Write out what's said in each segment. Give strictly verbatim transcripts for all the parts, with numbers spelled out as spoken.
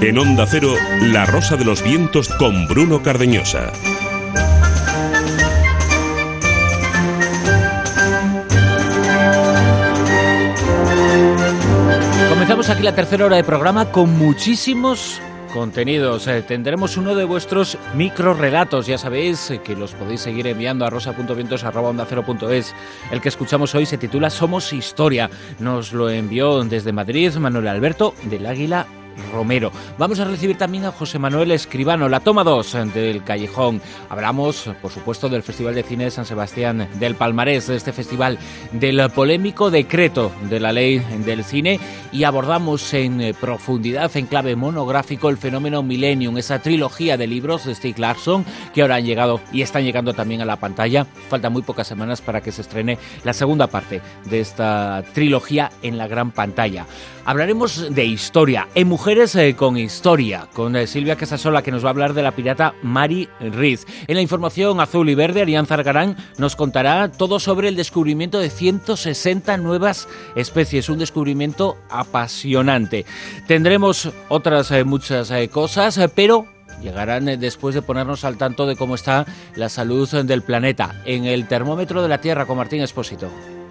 En Onda Cero, La Rosa de los Vientos con Bruno Cardeñosa. Comenzamos aquí la tercera hora de programa con muchísimos contenidos. Eh, tendremos uno de vuestros microrelatos, ya sabéis eh, que los podéis seguir enviando a rosa punto vientos arroba onda cero punto es. El que escuchamos hoy se titula Somos Historia. Nos lo envió desde Madrid Manuel Alberto del Águila Romero. Vamos a recibir también a José Manuel Escribano, la toma dos del Callejón. Hablamos, por supuesto, del Festival de Cine de San Sebastián, del palmarés de este festival, del polémico decreto de la ley del cine, y abordamos en profundidad, en clave monográfico, el fenómeno Millennium, esa trilogía de libros de Stieg Larsson que ahora han llegado y están llegando también a la pantalla. Faltan muy pocas semanas para que se estrene la segunda parte de esta trilogía en la gran pantalla. Hablaremos de historia, en Mujeres eh, con Historia, con eh, Silvia Casasola, que nos va a hablar de la pirata Mari Riz. En la información azul y verde, Arián Zargarán nos contará todo sobre el descubrimiento de ciento sesenta nuevas especies, un descubrimiento apasionante. Tendremos otras eh, muchas eh, cosas, eh, pero llegarán eh, después de ponernos al tanto de cómo está la salud del planeta. En el termómetro de la Tierra con Martín Expósito.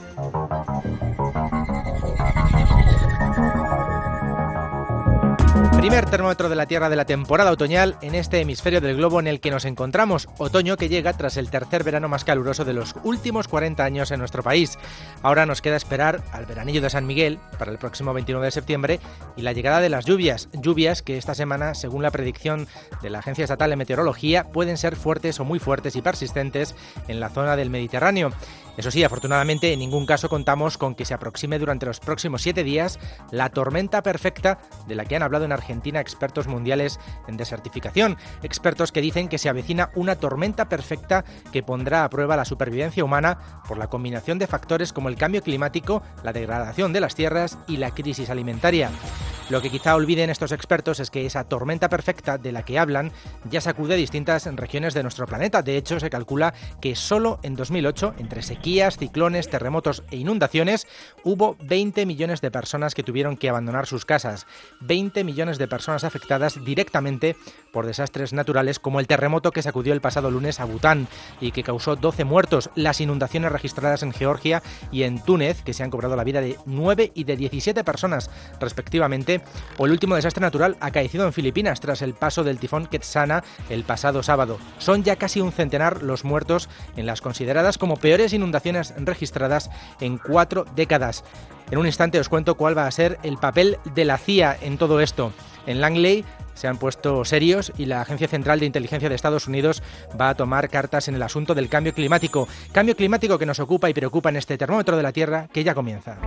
Primer termómetro de la Tierra de la temporada otoñal en este hemisferio del globo en el que nos encontramos. Otoño que llega tras el tercer verano más caluroso de los últimos cuarenta años en nuestro país. Ahora nos queda esperar al veranillo de San Miguel para el próximo veintinueve de septiembre y la llegada de las lluvias. Lluvias que esta semana, según la predicción de la Agencia Estatal de Meteorología, pueden ser fuertes o muy fuertes y persistentes en la zona del Mediterráneo. Eso sí, afortunadamente en ningún caso contamos con que se aproxime durante los próximos siete días la tormenta perfecta de la que han hablado en Argentina expertos mundiales en desertificación. Expertos que dicen que se avecina una tormenta perfecta que pondrá a prueba la supervivencia humana por la combinación de factores como el cambio climático, la degradación de las tierras y la crisis alimentaria. Lo que quizá olviden estos expertos es que esa tormenta perfecta de la que hablan ya sacude distintas regiones de nuestro planeta. De hecho, se calcula que solo en dos mil ocho, entre sequías, ciclones, terremotos e inundaciones, hubo veinte millones de personas que tuvieron que abandonar sus casas. veinte millones de personas afectadas directamente por desastres naturales como el terremoto que sacudió el pasado lunes a Bután y que causó doce muertos, las inundaciones registradas en Georgia y en Túnez, que se han cobrado la vida de nueve y de diecisiete personas respectivamente, o el último desastre natural acaecido en Filipinas tras el paso del tifón Ketsana el pasado sábado. Son ya casi un centenar los muertos en las consideradas como peores inundaciones registradas en cuatro décadas. En un instante os cuento cuál va a ser el papel de la C I A en todo esto. En Langley se han puesto serios y la Agencia Central de Inteligencia de Estados Unidos va a tomar cartas en el asunto del cambio climático. Cambio climático que nos ocupa y preocupa en este termómetro de la Tierra que ya comienza.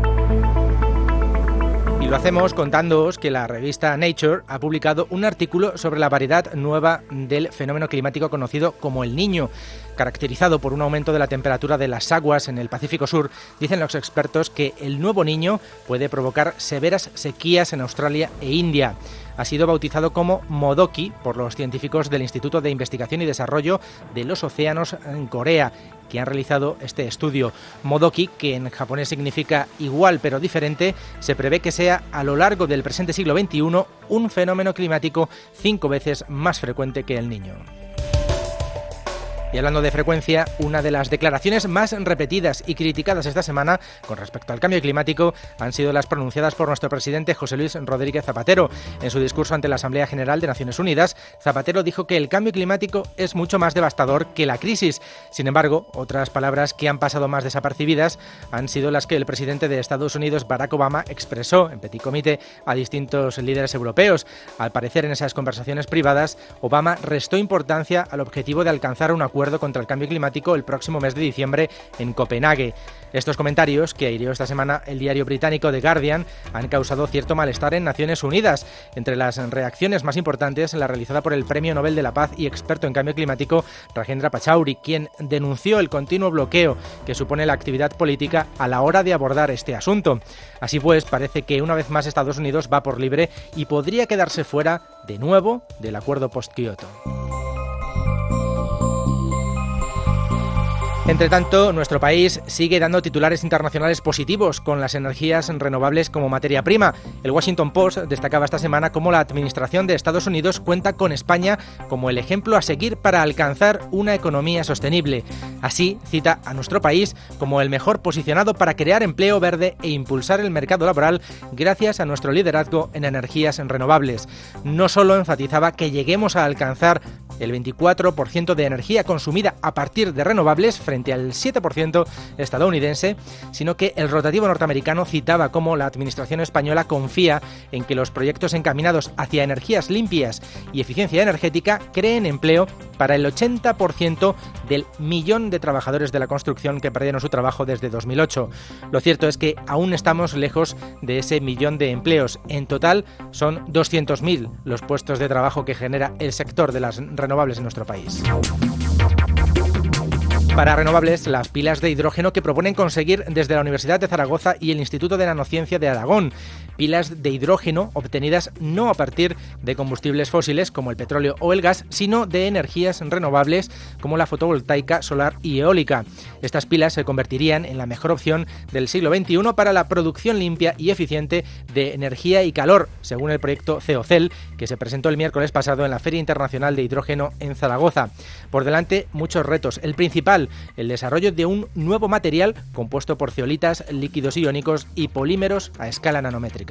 Y lo hacemos contándoos que la revista Nature ha publicado un artículo sobre la variedad nueva del fenómeno climático conocido como el Niño. Caracterizado por un aumento de la temperatura de las aguas en el Pacífico Sur, dicen los expertos que el nuevo Niño puede provocar severas sequías en Australia e India. Ha sido bautizado como Modoki por los científicos del Instituto de Investigación y Desarrollo de los Océanos en Corea, que han realizado este estudio. Modoki, que en japonés significa igual pero diferente, se prevé que sea a lo largo del presente siglo veintiuno un fenómeno climático cinco veces más frecuente que el Niño. Y hablando de frecuencia, una de las declaraciones más repetidas y criticadas esta semana con respecto al cambio climático han sido las pronunciadas por nuestro presidente José Luis Rodríguez Zapatero. En su discurso ante la Asamblea General de Naciones Unidas, Zapatero dijo que el cambio climático es mucho más devastador que la crisis. Sin embargo, otras palabras que han pasado más desapercibidas han sido las que el presidente de Estados Unidos, Barack Obama, expresó en petit comité a distintos líderes europeos. Al parecer, en esas conversaciones privadas, Obama restó importancia al objetivo de alcanzar un acuerdo contra el cambio climático el próximo mes de diciembre en Copenhague. Estos comentarios, que aireó esta semana el diario británico The Guardian, han causado cierto malestar en Naciones Unidas. Entre las reacciones más importantes, la realizada por el Premio Nobel de la Paz y experto en cambio climático, Rajendra Pachauri, quien denunció el continuo bloqueo que supone la actividad política a la hora de abordar este asunto. Así pues, parece que una vez más Estados Unidos va por libre y podría quedarse fuera, de nuevo, del acuerdo post-Kioto. Entre tanto, nuestro país sigue dando titulares internacionales positivos con las energías renovables como materia prima. El Washington Post destacaba esta semana cómo la Administración de Estados Unidos cuenta con España como el ejemplo a seguir para alcanzar una economía sostenible. Así, cita a nuestro país como el mejor posicionado para crear empleo verde e impulsar el mercado laboral gracias a nuestro liderazgo en energías renovables. No solo enfatizaba que lleguemos a alcanzar el veinticuatro por ciento de energía consumida a partir de renovables frente al siete por ciento estadounidense, sino que el rotativo norteamericano citaba cómo la Administración española confía en que los proyectos encaminados hacia energías limpias y eficiencia energética creen empleo para el ochenta por ciento del millón de trabajadores de la construcción que perdieron su trabajo desde dos mil ocho. Lo cierto es que aún estamos lejos de ese millón de empleos. En total son doscientos mil los puestos de trabajo que genera el sector de las renovables en nuestro país. Para renovables, las pilas de hidrógeno que proponen conseguir desde la Universidad de Zaragoza y el Instituto de Nanociencia de Aragón. Pilas de hidrógeno obtenidas no a partir de combustibles fósiles como el petróleo o el gas, sino de energías renovables como la fotovoltaica, solar y eólica. Estas pilas se convertirían en la mejor opción del siglo veintiuno para la producción limpia y eficiente de energía y calor, según el proyecto CEOCEL, que se presentó el miércoles pasado en la Feria Internacional de Hidrógeno en Zaragoza. Por delante, muchos retos. El principal, el desarrollo de un nuevo material compuesto por zeolitas, líquidos iónicos y polímeros a escala nanométrica.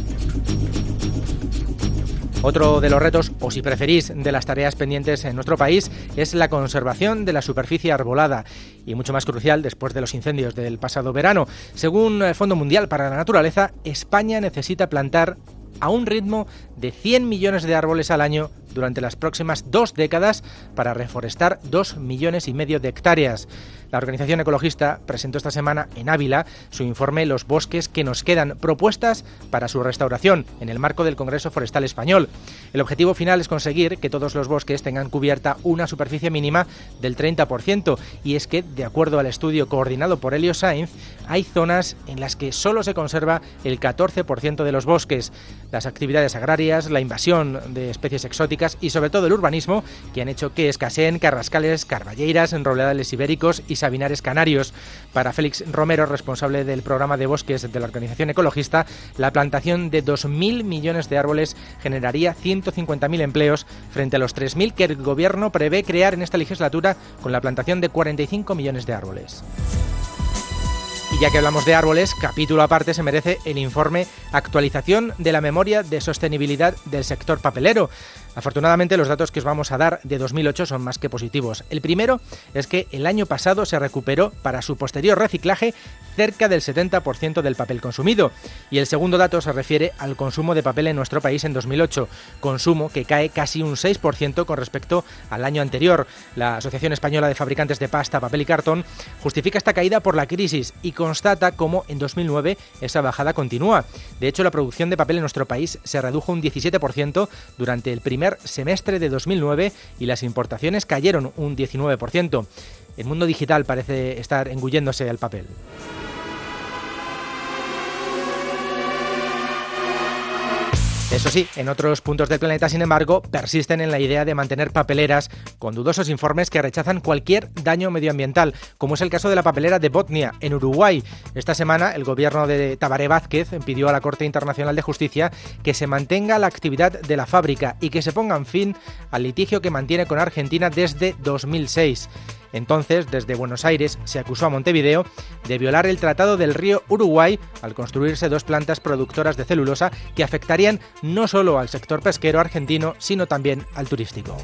Otro de los retos, o si preferís, de las tareas pendientes en nuestro país es la conservación de la superficie arbolada y mucho más crucial después de los incendios del pasado verano. Según el Fondo Mundial para la Naturaleza, España necesita plantar a un ritmo de cien millones de árboles al año durante las próximas dos décadas para reforestar dos millones y medio de hectáreas. La organización ecologista presentó esta semana en Ávila su informe Los bosques que nos quedan, propuestas para su restauración en el marco del Congreso Forestal Español. El objetivo final es conseguir que todos los bosques tengan cubierta una superficie mínima del treinta por ciento, y es que, de acuerdo al estudio coordinado por Elio Sainz, hay zonas en las que solo se conserva el catorce por ciento de los bosques. Las actividades agrarias, la invasión de especies exóticas y sobre todo el urbanismo, que han hecho que escaseen carrascales, carballeiras, enrobledales ibéricos y sabinares canarios. Para Félix Romero, responsable del programa de bosques de la organización ecologista, la plantación de dos mil millones de árboles generaría ciento cincuenta mil empleos frente a los tres mil que el gobierno prevé crear en esta legislatura con la plantación de cuarenta y cinco millones de árboles. Y ya que hablamos de árboles, capítulo aparte se merece el informe Actualización de la memoria de sostenibilidad del sector papelero. Afortunadamente, los datos que os vamos a dar de dos mil ocho son más que positivos. El primero es que el año pasado se recuperó para su posterior reciclaje cerca del setenta por ciento del papel consumido. Y el segundo dato se refiere al consumo de papel en nuestro país en dos mil ocho, consumo que cae casi un seis por ciento con respecto al año anterior. La Asociación Española de Fabricantes de Pasta, Papel y Cartón justifica esta caída por la crisis y constata cómo en dos mil nueve esa bajada continúa. De hecho, la producción de papel en nuestro país se redujo un diecisiete por ciento durante el primer semestre de dos mil nueve y las importaciones cayeron un diecinueve por ciento. El mundo digital parece estar engulléndose al papel. Eso sí, en otros puntos del planeta, sin embargo, persisten en la idea de mantener papeleras con dudosos informes que rechazan cualquier daño medioambiental, como es el caso de la papelera de Botnia, en Uruguay. Esta semana, el gobierno de Tabaré Vázquez pidió a la Corte Internacional de Justicia que se mantenga la actividad de la fábrica y que se pongan fin al litigio que mantiene con Argentina desde dos mil seis. Entonces, desde Buenos Aires, se acusó a Montevideo de violar el Tratado del Río Uruguay al construirse dos plantas productoras de celulosa que afectarían no solo al sector pesquero argentino, sino también al turístico.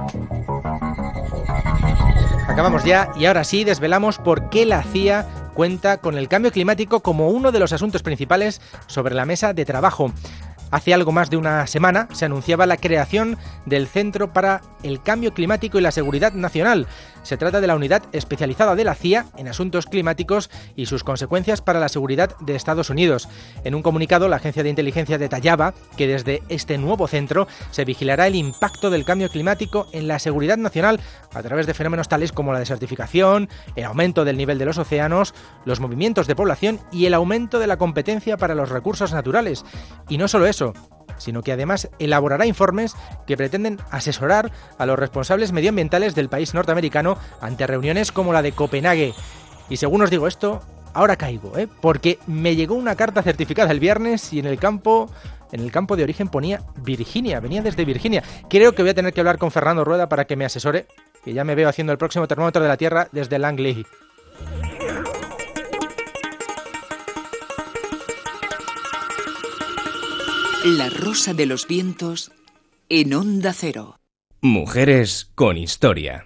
Acabamos ya y ahora sí desvelamos por qué la C I A cuenta con el cambio climático como uno de los asuntos principales sobre la mesa de trabajo. Hace algo más de una semana se anunciaba la creación del Centro para el Cambio Climático y la Seguridad Nacional. Se trata de la unidad especializada de la C I A en asuntos climáticos y sus consecuencias para la seguridad de Estados Unidos. En un comunicado, la agencia de inteligencia detallaba que desde este nuevo centro se vigilará el impacto del cambio climático en la seguridad nacional a través de fenómenos tales como la desertificación, el aumento del nivel de los océanos, los movimientos de población y el aumento de la competencia para los recursos naturales. Y no solo eso, sino que además elaborará informes que pretenden asesorar a los responsables medioambientales del país norteamericano ante reuniones como la de Copenhague. Y según os digo esto, ahora caigo, ¿eh? Porque me llegó una carta certificada el viernes y en el campo... En el campo de origen ponía Virginia, venía desde Virginia. Creo que voy a tener que hablar con Fernando Rueda para que me asesore, que ya me veo haciendo el próximo termómetro de la Tierra desde Langley. La Rosa de los Vientos en Onda Cero. Mujeres con historia.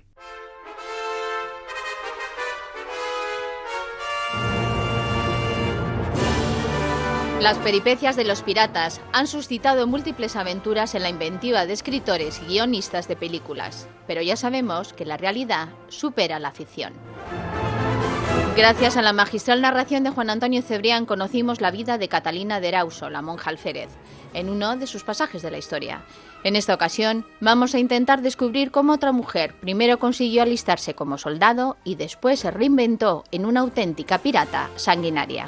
Las peripecias de los piratas han suscitado múltiples aventuras en la inventiva de escritores y guionistas de películas, pero ya sabemos que la realidad supera la ficción. Gracias a la magistral narración de Juan Antonio Cebrián conocimos la vida de Catalina de Erauso, la monja alférez, en uno de sus pasajes de la historia. En esta ocasión vamos a intentar descubrir cómo otra mujer primero consiguió alistarse como soldado y después se reinventó en una auténtica pirata sanguinaria.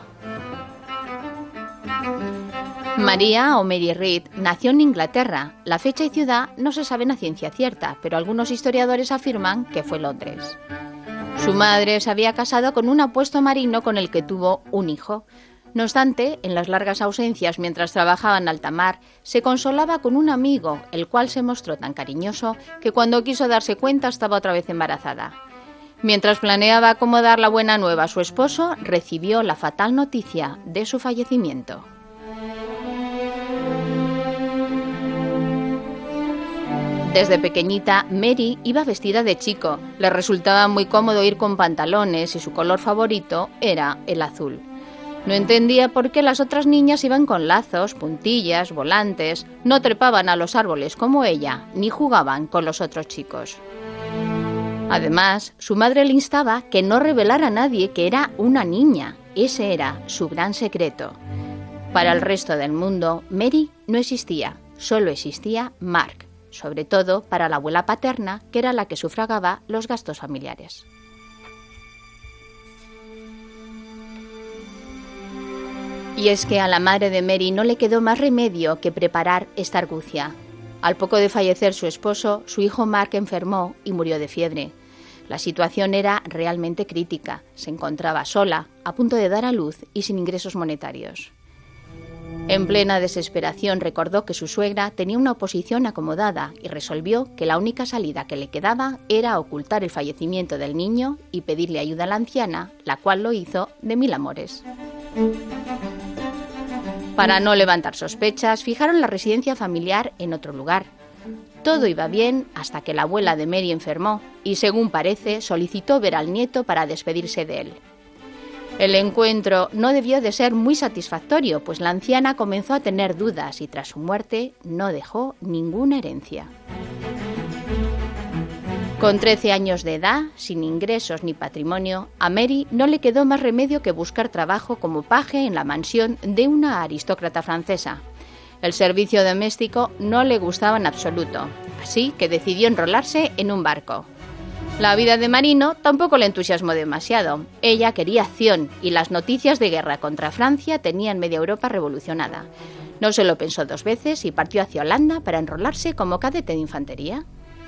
María o Mary Read nació en Inglaterra. La fecha y ciudad no se saben a ciencia cierta, pero algunos historiadores afirman que fue Londres. Su madre se había casado con un apuesto marino con el que tuvo un hijo. No obstante, en las largas ausencias mientras trabajaba en alta mar, se consolaba con un amigo, el cual se mostró tan cariñoso que cuando quiso darse cuenta estaba otra vez embarazada. Mientras planeaba cómo dar la buena nueva a su esposo, recibió la fatal noticia de su fallecimiento. Desde pequeñita, Mary iba vestida de chico. Le resultaba muy cómodo ir con pantalones y su color favorito era el azul. No entendía por qué las otras niñas iban con lazos, puntillas, volantes, no trepaban a los árboles como ella, ni jugaban con los otros chicos. Además, su madre le instaba que no revelara a nadie que era una niña. Ese era su gran secreto. Para el resto del mundo, Mary no existía, solo existía Mark. Sobre todo para la abuela paterna, que era la que sufragaba los gastos familiares. Y es que a la madre de Mary no le quedó más remedio que preparar esta argucia. Al poco de fallecer su esposo, su hijo Mark enfermó y murió de fiebre. La situación era realmente crítica. Se encontraba sola, a punto de dar a luz y sin ingresos monetarios. En plena desesperación recordó que su suegra tenía una oposición acomodada y resolvió que la única salida que le quedaba era ocultar el fallecimiento del niño y pedirle ayuda a la anciana, la cual lo hizo de mil amores. Para no levantar sospechas, fijaron la residencia familiar en otro lugar. Todo iba bien hasta que la abuela de Mary enfermó y, según parece, solicitó ver al nieto para despedirse de él. El encuentro no debió de ser muy satisfactorio, pues la anciana comenzó a tener dudas y tras su muerte no dejó ninguna herencia. Con trece años de edad, sin ingresos ni patrimonio, a Mary no le quedó más remedio que buscar trabajo como paje en la mansión de una aristócrata francesa. El servicio doméstico no le gustaba en absoluto, así que decidió enrolarse en un barco. La vida de marino tampoco le entusiasmó demasiado. Ella quería acción y las noticias de guerra contra Francia tenían media Europa revolucionada. No se lo pensó dos veces y partió hacia Holanda para enrolarse como cadete de infantería.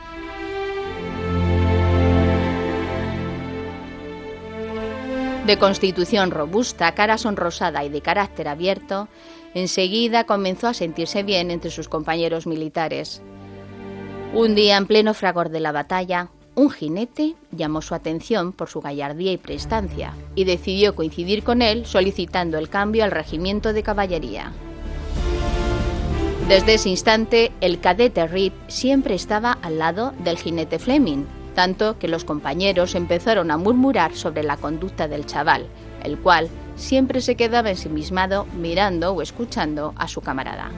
De constitución robusta, cara sonrosada y de carácter abierto, enseguida comenzó a sentirse bien entre sus compañeros militares. Un día, en pleno fragor de la batalla, un jinete llamó su atención por su gallardía y prestancia y decidió coincidir con él solicitando el cambio al regimiento de caballería. Desde ese instante, el cadete Read siempre estaba al lado del jinete Fleming, tanto que los compañeros empezaron a murmurar sobre la conducta del chaval, el cual siempre se quedaba ensimismado mirando o escuchando a su camarada.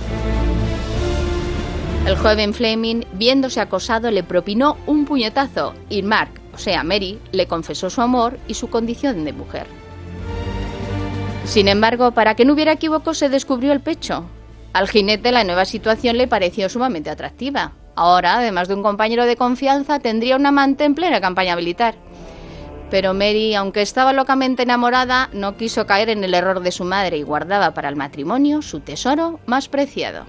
El joven Fleming, viéndose acosado, le propinó un puñetazo y Mark, o sea Mary, le confesó su amor y su condición de mujer. Sin embargo, para que no hubiera equívoco, se descubrió el pecho. Al jinete la nueva situación le pareció sumamente atractiva. Ahora, además de un compañero de confianza, tendría un amante en plena campaña militar. Pero Mary, aunque estaba locamente enamorada, no quiso caer en el error de su madre y guardaba para el matrimonio su tesoro más preciado.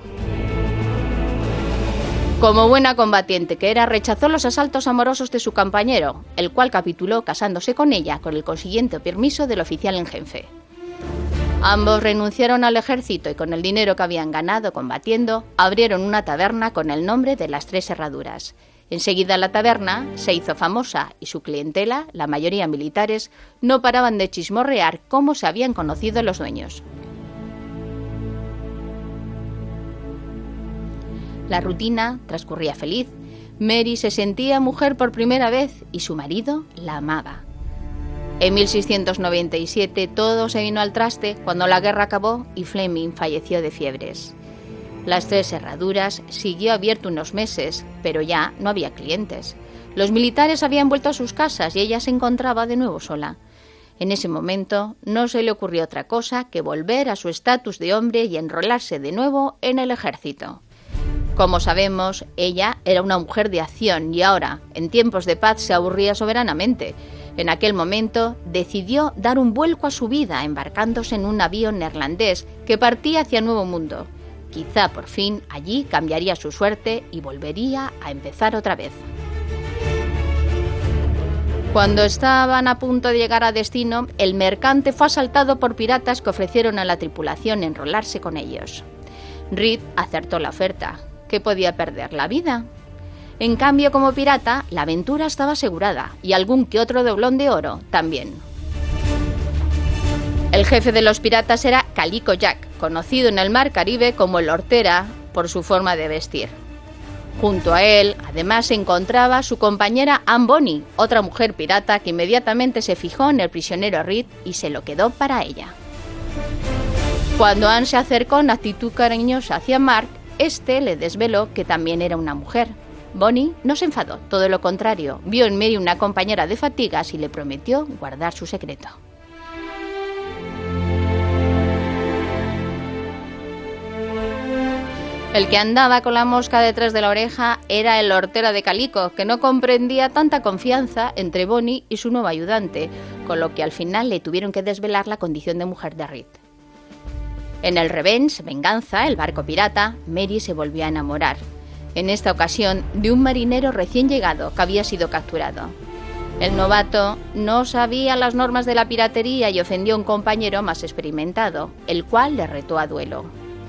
Como buena combatiente que era, rechazó los asaltos amorosos de su compañero, el cual capituló casándose con ella con el consiguiente permiso del oficial en jefe. Ambos renunciaron al ejército y con el dinero que habían ganado combatiendo, abrieron una taberna con el nombre de Las Tres Herraduras. Enseguida la taberna se hizo famosa y su clientela, la mayoría militares, no paraban de chismorrear cómo se habían conocido los dueños. La rutina transcurría feliz. Mary se sentía mujer por primera vez y su marido la amaba. En mil seiscientos noventa y siete todo se vino al traste cuando la guerra acabó y Fleming falleció de fiebres. Las Tres Herraduras siguió abierto unos meses, pero ya no había clientes. Los militares habían vuelto a sus casas y ella se encontraba de nuevo sola. En ese momento no se le ocurrió otra cosa que volver a su estatus de hombre y enrolarse de nuevo en el ejército. Como sabemos, ella era una mujer de acción y ahora, en tiempos de paz, se aburría soberanamente. En aquel momento decidió dar un vuelco a su vida embarcándose en un avión neerlandés que partía hacia Nuevo Mundo. Quizá por fin allí cambiaría su suerte y volvería a empezar otra vez. Cuando estaban a punto de llegar a destino, el mercante fue asaltado por piratas que ofrecieron a la tripulación enrolarse con ellos. Reed acertó la oferta. ¿Qué podía perder? ¿La vida? En cambio, como pirata, la aventura estaba asegurada y algún que otro doblón de oro también. El jefe de los piratas era Calico Jack, conocido en el mar Caribe como el Hortera por su forma de vestir. Junto a él, además, se encontraba su compañera Anne Bonny, otra mujer pirata que inmediatamente se fijó en el prisionero Reed y se lo quedó para ella. Cuando Anne se acercó en actitud cariñosa hacia Mark, este le desveló que también era una mujer. Bonny no se enfadó, todo lo contrario, vio en Mary una compañera de fatigas y le prometió guardar su secreto. El que andaba con la mosca detrás de la oreja era el Hortera de Calico, que no comprendía tanta confianza entre Bonny y su nuevo ayudante, con lo que al final le tuvieron que desvelar la condición de mujer de Reed. En el Revenge, Venganza, el barco pirata, Mary se volvió a enamorar, en esta ocasión de un marinero recién llegado que había sido capturado. El novato no sabía las normas de la piratería y ofendió a un compañero más experimentado, el cual le retó a duelo.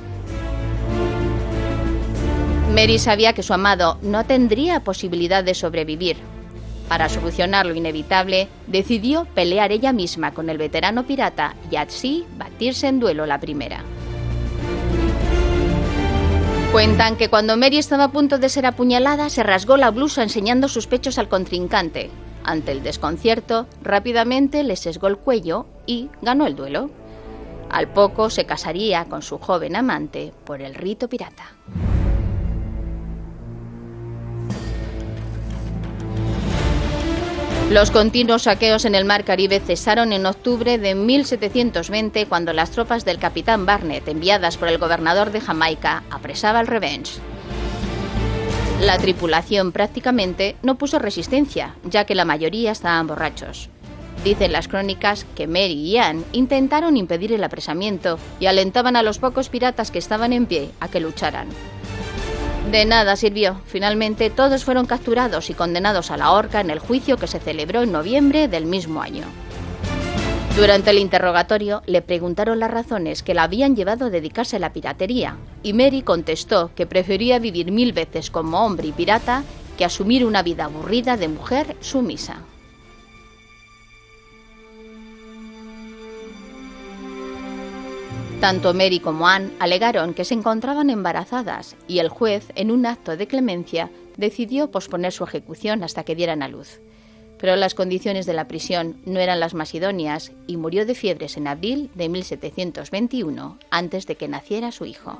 Mary sabía que su amado no tendría posibilidad de sobrevivir. Para solucionar lo inevitable, decidió pelear ella misma con el veterano pirata y así batirse en duelo la primera. Cuentan que cuando Mary estaba a punto de ser apuñalada, se rasgó la blusa enseñando sus pechos al contrincante. Ante el desconcierto, rápidamente le sesgó el cuello y ganó el duelo. Al poco se casaría con su joven amante por el rito pirata. Los continuos saqueos en el mar Caribe cesaron en octubre de mil setecientos veinte cuando las tropas del capitán Barnett, enviadas por el gobernador de Jamaica, apresaba el Revenge. La tripulación prácticamente no puso resistencia, ya que la mayoría estaban borrachos. Dicen las crónicas que Mary y Anne intentaron impedir el apresamiento y alentaban a los pocos piratas que estaban en pie a que lucharan. De nada sirvió. Finalmente todos fueron capturados y condenados a la horca en el juicio que se celebró en noviembre del mismo año. Durante el interrogatorio le preguntaron las razones que la habían llevado a dedicarse a la piratería y Mary contestó que prefería vivir mil veces como hombre y pirata que asumir una vida aburrida de mujer sumisa. Tanto Mary como Anne alegaron que se encontraban embarazadas y el juez, en un acto de clemencia, decidió posponer su ejecución hasta que dieran a luz. Pero las condiciones de la prisión no eran las más idóneas y murió de fiebres en abril de mil setecientos veintiuno, antes de que naciera su hijo.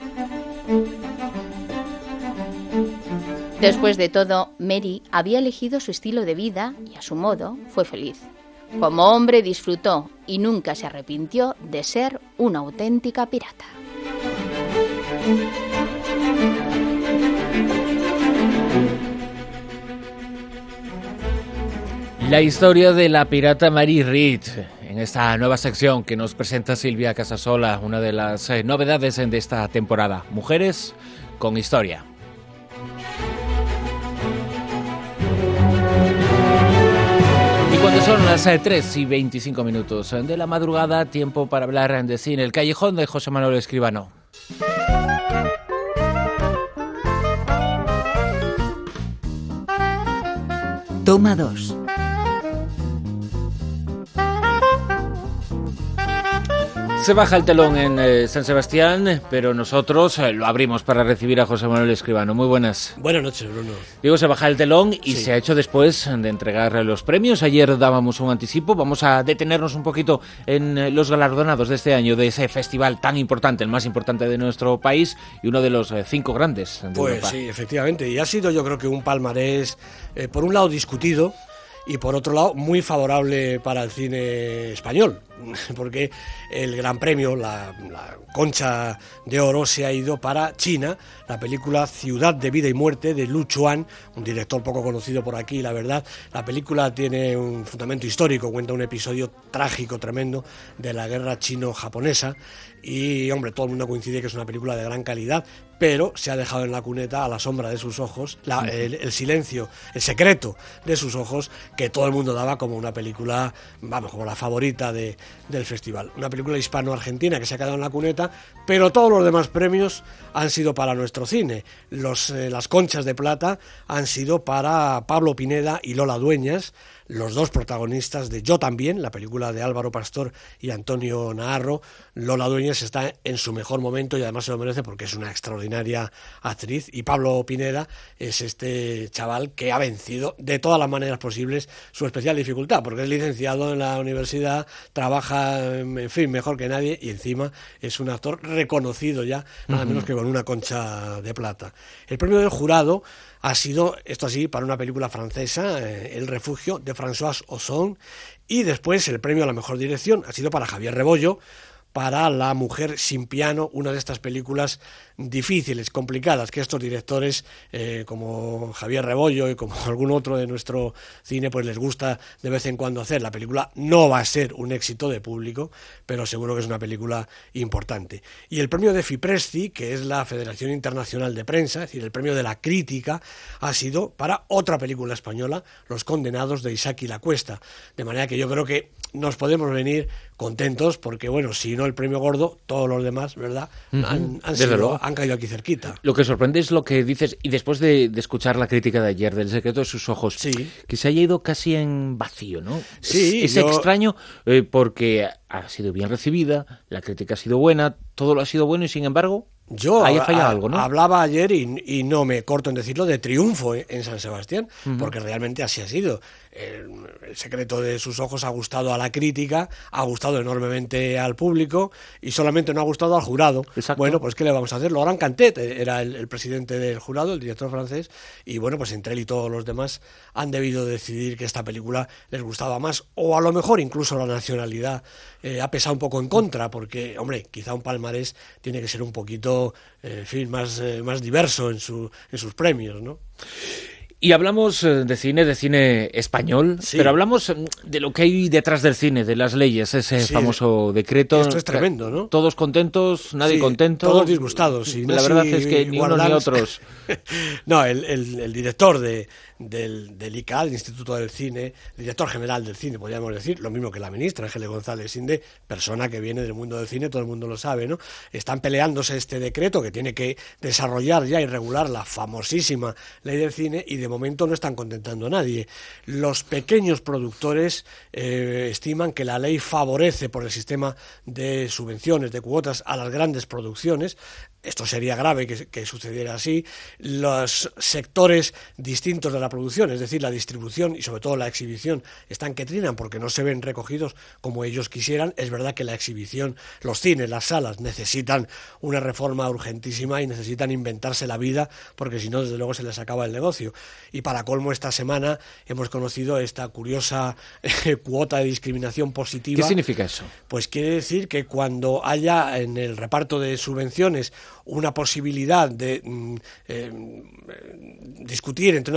Después de todo, Mary había elegido su estilo de vida y, a su modo, fue feliz. Como hombre disfrutó y nunca se arrepintió de ser una auténtica pirata. La historia de la pirata Mary Read, en esta nueva sección que nos presenta Silvia Casasola, una de las eh, novedades de esta temporada. Mujeres con historia. Y cuando son las eh, tres y veinticinco minutos de la madrugada, tiempo para hablar de cine. El Callejón de José Manuel Escribano. Toma dos. Se baja el telón en eh, San Sebastián, pero nosotros eh, lo abrimos para recibir a José Manuel Escribano. Muy buenas. Buenas noches, Bruno. Digo, se baja el telón y Sí. se ha hecho después de entregar los premios. Ayer dábamos un anticipo. Vamos a detenernos un poquito en eh, los galardonados de este año, de ese festival tan importante, el más importante de nuestro país y uno de los eh, cinco grandes de Pues Europa. sí, efectivamente. Y ha sido, yo creo que un palmarés, eh, por un lado, discutido y por otro lado, muy favorable para el cine español. Porque el gran premio, la, la Concha de Oro, se ha ido para China, la película Ciudad de Vida y Muerte de Lu Chuan, un director poco conocido por aquí, la verdad. La película tiene un fundamento histórico, cuenta un episodio trágico, tremendo, de la guerra chino-japonesa. Y, hombre, todo el mundo coincide que es una película de gran calidad, pero se ha dejado en la cuneta, a la sombra de sus ojos, la, el, el silencio, el secreto de sus ojos, que todo el mundo daba como una película, vamos, como la favorita de, del festival. Una película hispano-argentina que se ha quedado en la cuneta, pero todos los demás premios han sido para nuestro cine. Los, eh, las Conchas de Plata han sido para Pablo Pineda y Lola Dueñas, los dos protagonistas de Yo también, la película de Álvaro Pastor y Antonio Naharro. Lola Dueñas está en su mejor momento y además se lo merece porque es una extraordinaria actriz, y Pablo Pineda es este chaval que ha vencido de todas las maneras posibles su especial dificultad, porque es licenciado en la universidad, trabaja, en fin, mejor que nadie, y encima es un actor reconocido ya, nada menos que con una Concha de Plata. El premio del jurado ha sido, esto así, para una película francesa, eh, El Refugio, de François Ozon, y después el premio a la mejor dirección ha sido para Javier Rebollo, para La Mujer sin piano, una de estas películas difíciles, complicadas, que estos directores eh, como Javier Rebollo y como algún otro de nuestro cine pues les gusta de vez en cuando hacer. La película no va a ser un éxito de público, pero seguro que es una película importante. Y el premio de FIPRESCI, que es la Federación Internacional de Prensa, es decir, el premio de la crítica, ha sido para otra película española, Los Condenados, de Isaki Lacuesta. De manera que yo creo que nos podemos venir contentos porque, bueno, si no el premio gordo, todos los demás, ¿verdad?, uh-huh. han, han, sido, han caído aquí cerquita. Lo que sorprende es lo que dices, y después de, de escuchar la crítica de ayer, del secreto de sus ojos, sí. que se haya ido casi en vacío, ¿no? Sí, es, es yo... extraño eh, porque ha sido bien recibida, la crítica ha sido buena, todo lo ha sido bueno y sin embargo... Yo Ahí ha fallado a, algo, ¿no? hablaba ayer y, y no me corto en decirlo, de triunfo en San Sebastián, uh-huh. porque realmente así ha sido. El, el secreto de sus ojos ha gustado a la crítica, ha gustado enormemente al público y solamente no ha gustado al jurado. Exacto. Bueno, pues ¿qué le vamos a hacer? Laurent Cantet era el, el presidente del jurado, el director francés, y bueno, pues entre él y todos los demás han debido decidir que esta película les gustaba más, o a lo mejor incluso la nacionalidad eh, ha pesado un poco en contra, porque, hombre, quizá un palmarés tiene que ser un poquito, eh, en fin, más, eh, más diverso en, su, en sus premios, ¿no? Y hablamos de cine, de cine español, sí. pero hablamos de lo que hay detrás del cine, de las leyes, ese sí, famoso decreto. Esto es tremendo, ¿no? Todos contentos, nadie sí, contento. Todos disgustados. Sí, la no verdad si es que ni guardans... unos ni otros. No, el, el, el director de, del, del I C A, del Instituto del Cine, el director general del cine, podríamos decir, lo mismo que la ministra, Ángeles González Inde, persona que viene del mundo del cine, todo el mundo lo sabe, ¿no? Están peleándose este decreto que tiene que desarrollar ya y regular la famosísima ley del cine, y de momento no están contentando a nadie. Los pequeños productores eh, estiman que la ley favorece por el sistema de subvenciones, de cuotas, a las grandes producciones. Esto sería grave que, que sucediera así. Los sectores distintos de la producción, es decir, la distribución y sobre todo la exhibición, están que trinan porque no se ven recogidos como ellos quisieran. Es verdad que la exhibición, los cines, las salas, necesitan una reforma urgentísima y necesitan inventarse la vida, porque si no, desde luego se les acaba el negocio. Y para colmo, esta semana hemos conocido esta curiosa eh, cuota de discriminación positiva. ¿Qué significa eso? Pues quiere decir que cuando haya en el reparto de subvenciones una posibilidad de mm, eh, discutir entre una película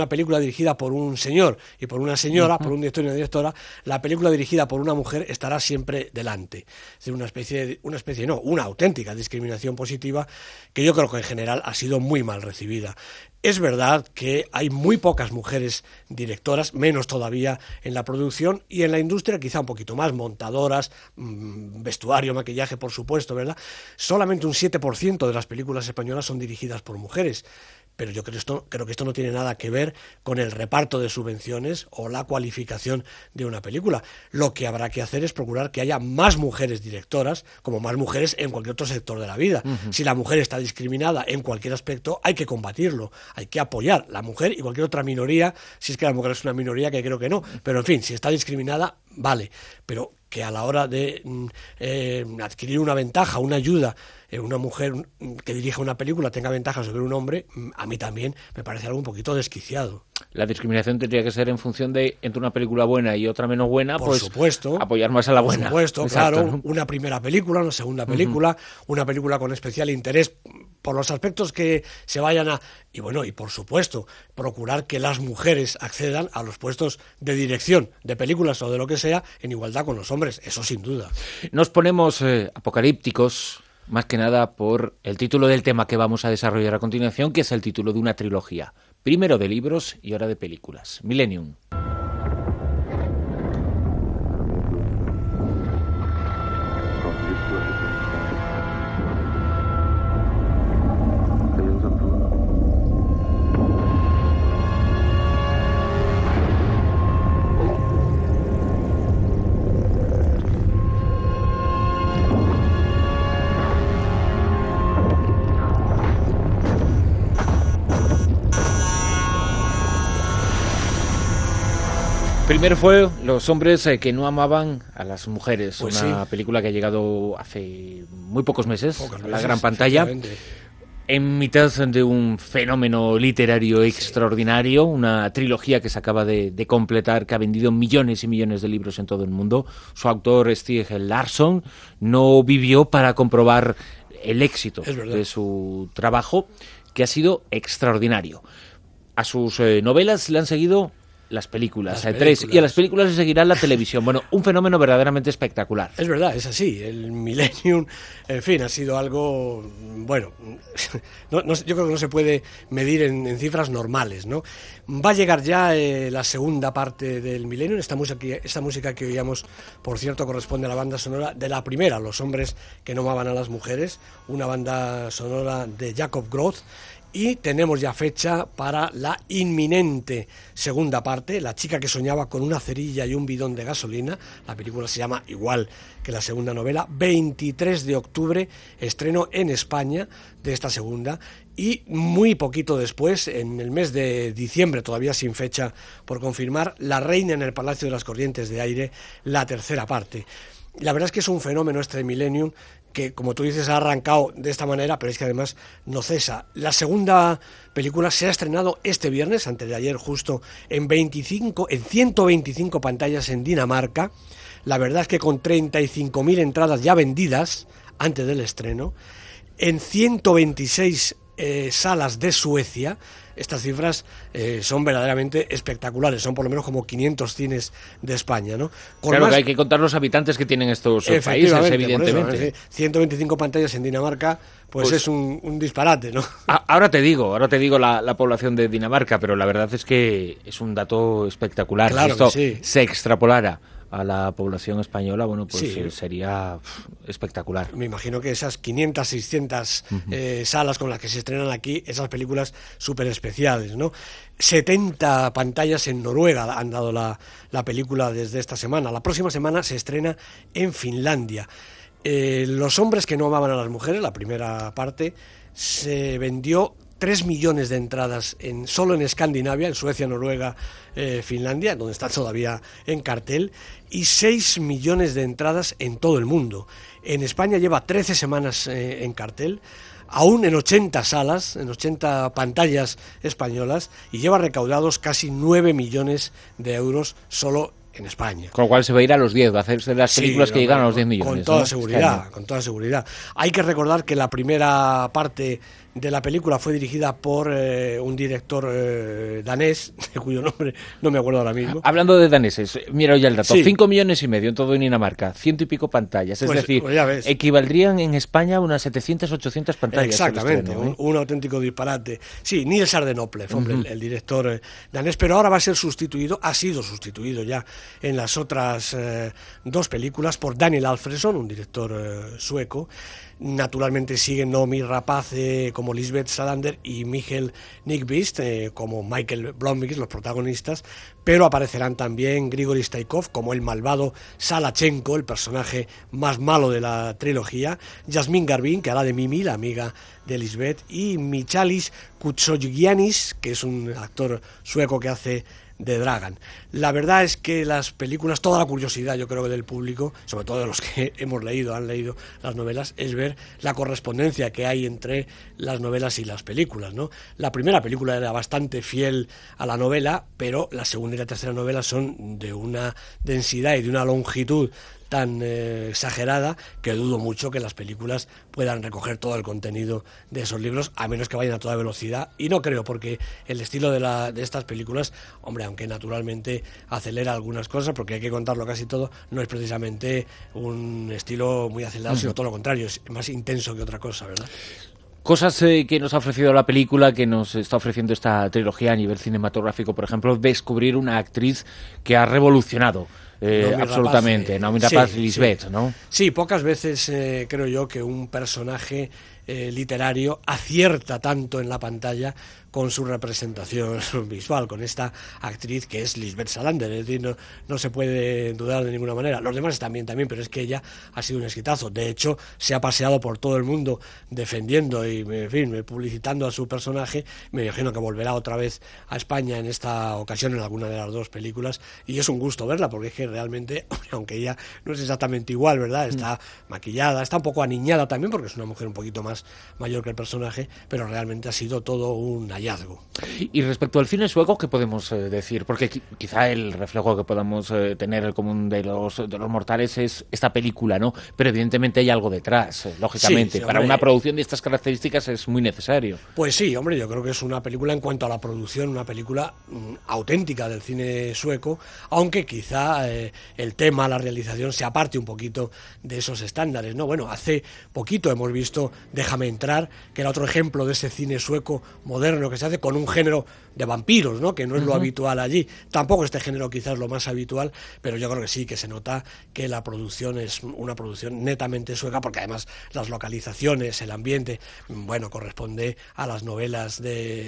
dirigida por un señor y por una señora, uh-huh. por un director y una directora, la película dirigida por una mujer estará siempre delante. Es decir, una especie, de, una especie, no, una auténtica discriminación positiva que yo creo que en general ha sido muy mal recibida. Es verdad que hay muy pocas mujeres directoras, menos todavía en la producción, y en la industria quizá un poquito más, montadoras, mmm, vestuario, maquillaje, por supuesto, ¿verdad? Solamente un siete por ciento de las películas españolas son dirigidas por mujeres. Pero yo creo, esto, creo que esto no tiene nada que ver con el reparto de subvenciones o la cualificación de una película. Lo que habrá que hacer es procurar que haya más mujeres directoras, como más mujeres en cualquier otro sector de la vida. Uh-huh. Si la mujer está discriminada en cualquier aspecto, hay que combatirlo, hay que apoyar a la mujer y cualquier otra minoría, si es que la mujer es una minoría, que creo que no. Pero en fin, si está discriminada, vale. Pero que a la hora de eh, adquirir una ventaja, una ayuda, eh, una mujer que dirija una película tenga ventaja sobre un hombre, a mí también me parece algo un poquito desquiciado. La discriminación tendría que ser en función de entre una película buena y otra menos buena, por pues supuesto, apoyar más a la buena. Por supuesto, exacto, claro, ¿no? Una primera película, una segunda película, uh-huh. una película con especial interés por los aspectos que se vayan a... Y bueno, y por supuesto, procurar que las mujeres accedan a los puestos de dirección de películas o de lo que sea en igualdad con los hombres, eso sin duda. Nos ponemos eh, apocalípticos, más que nada por el título del tema que vamos a desarrollar a continuación, que es el título de una trilogía, primero de libros y ahora de películas, Millennium. Primero fue Los hombres eh, que no amaban a las mujeres, pues una sí. película que ha llegado hace muy pocos meses Pocas a la gran pantalla, en mitad de un fenómeno literario sí. extraordinario, una trilogía que se acaba de, de completar, que ha vendido millones y millones de libros en todo el mundo. Su autor, Stieg Larsson, no vivió para comprobar el éxito de su trabajo, que ha sido extraordinario. A sus eh, novelas le han seguido las películas, las películas. Tres, y a las películas se seguirá la televisión. Bueno, un fenómeno verdaderamente espectacular. Es verdad, es así. El Millennium, en fin, ha sido algo, bueno, no, no, yo creo que no se puede medir en, en cifras normales, ¿no? Va a llegar ya eh, la segunda parte del Millennium. Esta música, esta música que oíamos, por cierto, corresponde a la banda sonora de la primera, Los hombres que no amaban a las mujeres, una banda sonora de Jacob Groth. Y tenemos ya fecha para la inminente segunda parte, La chica que soñaba con una cerilla y un bidón de gasolina. La película se llama igual que la segunda novela. veintitrés de octubre, estreno en España de esta segunda. Y muy poquito después, en el mes de diciembre, todavía sin fecha por confirmar, La reina en el Palacio de las Corrientes de Aire, la tercera parte. La verdad es que es un fenómeno este de Millennium, que, como tú dices, ha arrancado de esta manera, pero es que además no cesa. La segunda película se ha estrenado este viernes, antes de ayer justo, en veinticinco, en ciento veinticinco pantallas en Dinamarca. La verdad es que con treinta y cinco mil entradas ya vendidas antes del estreno, en ciento veintiséis eh, salas de Suecia. Estas cifras eh, son verdaderamente espectaculares, son por lo menos como quinientos cines de España, ¿no? Con claro más... que hay que contar los habitantes que tienen estos países, evidentemente. Eso, ciento veinticinco pantallas en Dinamarca, pues, pues es un, un disparate, ¿no? Ahora te digo, ahora te digo la, la población de Dinamarca, pero la verdad es que es un dato espectacular. Claro si esto que sí. se extrapolara a la población española, bueno, pues sí. eh, sería pff, espectacular. Me imagino que esas quinientas, seiscientas uh-huh. eh, salas con las que se estrenan aquí, esas películas súper especiales, ¿no? setenta pantallas en Noruega han dado la, la película desde esta semana. La próxima semana se estrena en Finlandia. Eh, Los hombres que no amaban a las mujeres, la primera parte, se vendió tres millones de entradas en, solo en Escandinavia, en Suecia, Noruega, eh, Finlandia, donde está todavía en cartel, y seis millones de entradas en todo el mundo. En España lleva trece semanas eh, en cartel, aún en ochenta salas, en ochenta pantallas españolas, y lleva recaudados casi nueve millones de euros solo en España. Con lo cual se va a ir a los diez, va a hacerse de las películas sí, que llegan a los diez millones. Con toda ¿no? seguridad, con toda seguridad. Hay que recordar que la primera parte de la película fue dirigida por eh, un director eh, danés, de cuyo nombre no me acuerdo ahora mismo. Hablando de daneses, mira ya el dato, Sí. cinco millones y medio en todo Dinamarca, ciento y pico pantallas, es Pues, decir, pues ya ves. equivaldrían en España a unas setecientas, ochocientas pantallas. Exactamente, el estreno, ¿eh? un, un auténtico disparate. Sí, Niels Ardenoplev, hombre, uh-huh. el, el director eh, danés, pero ahora va a ser sustituido, ha sido sustituido ya en las otras eh, dos películas por Daniel Alfredson, un director eh, sueco. Naturalmente siguen Noomi Rapace como Lisbeth Salander y Mikael Nyqvist eh, como Michael Blomqvist, los protagonistas, pero aparecerán también Grigory Staikov como el malvado Salachenko, el personaje más malo de la trilogía, Jasmine Garbin, que hará de Mimi, la amiga de Lisbeth, y Michalis Kutsogiannis, que es un actor sueco que hace de Dragan. La verdad es que las películas, toda la curiosidad yo creo que del público, sobre todo de los que hemos leído, han leído las novelas, es ver la correspondencia que hay entre las novelas y las películas, ¿no? La primera película era bastante fiel a la novela, pero la segunda y la tercera novela son de una densidad y de una longitud tan eh, exagerada que dudo mucho que las películas puedan recoger todo el contenido de esos libros, a menos que vayan a toda velocidad, y no creo, porque el estilo de, la, de estas películas, hombre, aunque naturalmente acelera algunas cosas, porque hay que contarlo casi todo, no es precisamente un estilo muy acelerado, uh-huh. sino todo lo contrario, es más intenso que otra cosa, ¿verdad? Cosas eh, que nos ha ofrecido la película, que nos está ofreciendo esta trilogía a nivel cinematográfico, por ejemplo, descubrir una actriz que ha revolucionado Eh, Noomi absolutamente, Rapace, Noomi Rapace sí, Lisbeth, sí. ¿no? Sí, pocas veces eh, creo yo que un personaje eh, literario acierta tanto en la pantalla con su representación visual, con esta actriz que es Lisbeth Salander, es decir, no, no se puede dudar de ninguna manera. Los demás también, también, pero es que ella ha sido un exitazo. De hecho, se ha paseado por todo el mundo defendiendo y, en fin, publicitando a su personaje. Me imagino que volverá otra vez a España en esta ocasión en alguna de las dos películas, y es un gusto verla, porque es que realmente, aunque ella no es exactamente igual, ¿verdad? Está mm. maquillada, está un poco aniñada también, porque es una mujer un poquito más mayor que el personaje, pero realmente ha sido todo un hallazgo. Y respecto al cine sueco, ¿qué podemos eh, decir? Porque qui- quizá el reflejo que podamos eh, tener el común de los, de los mortales es esta película, ¿no? Pero evidentemente hay algo detrás, eh, lógicamente. Sí, sí, Para hombre. una producción de estas características es muy necesario. Pues sí, hombre, yo creo que es una película, en cuanto a la producción, una película mm, auténtica del cine sueco, aunque quizá eh, el tema, la realización se aparte un poquito de esos estándares, ¿no? Bueno, hace poquito hemos visto Déjame entrar, que era otro ejemplo de ese cine sueco moderno que se hace con un género de vampiros, ¿no? Que no es lo uh-huh. habitual allí. Tampoco este género quizás es lo más habitual, pero yo creo que sí, que se nota que la producción es una producción netamente sueca, porque además las localizaciones, el ambiente, bueno, corresponde a las novelas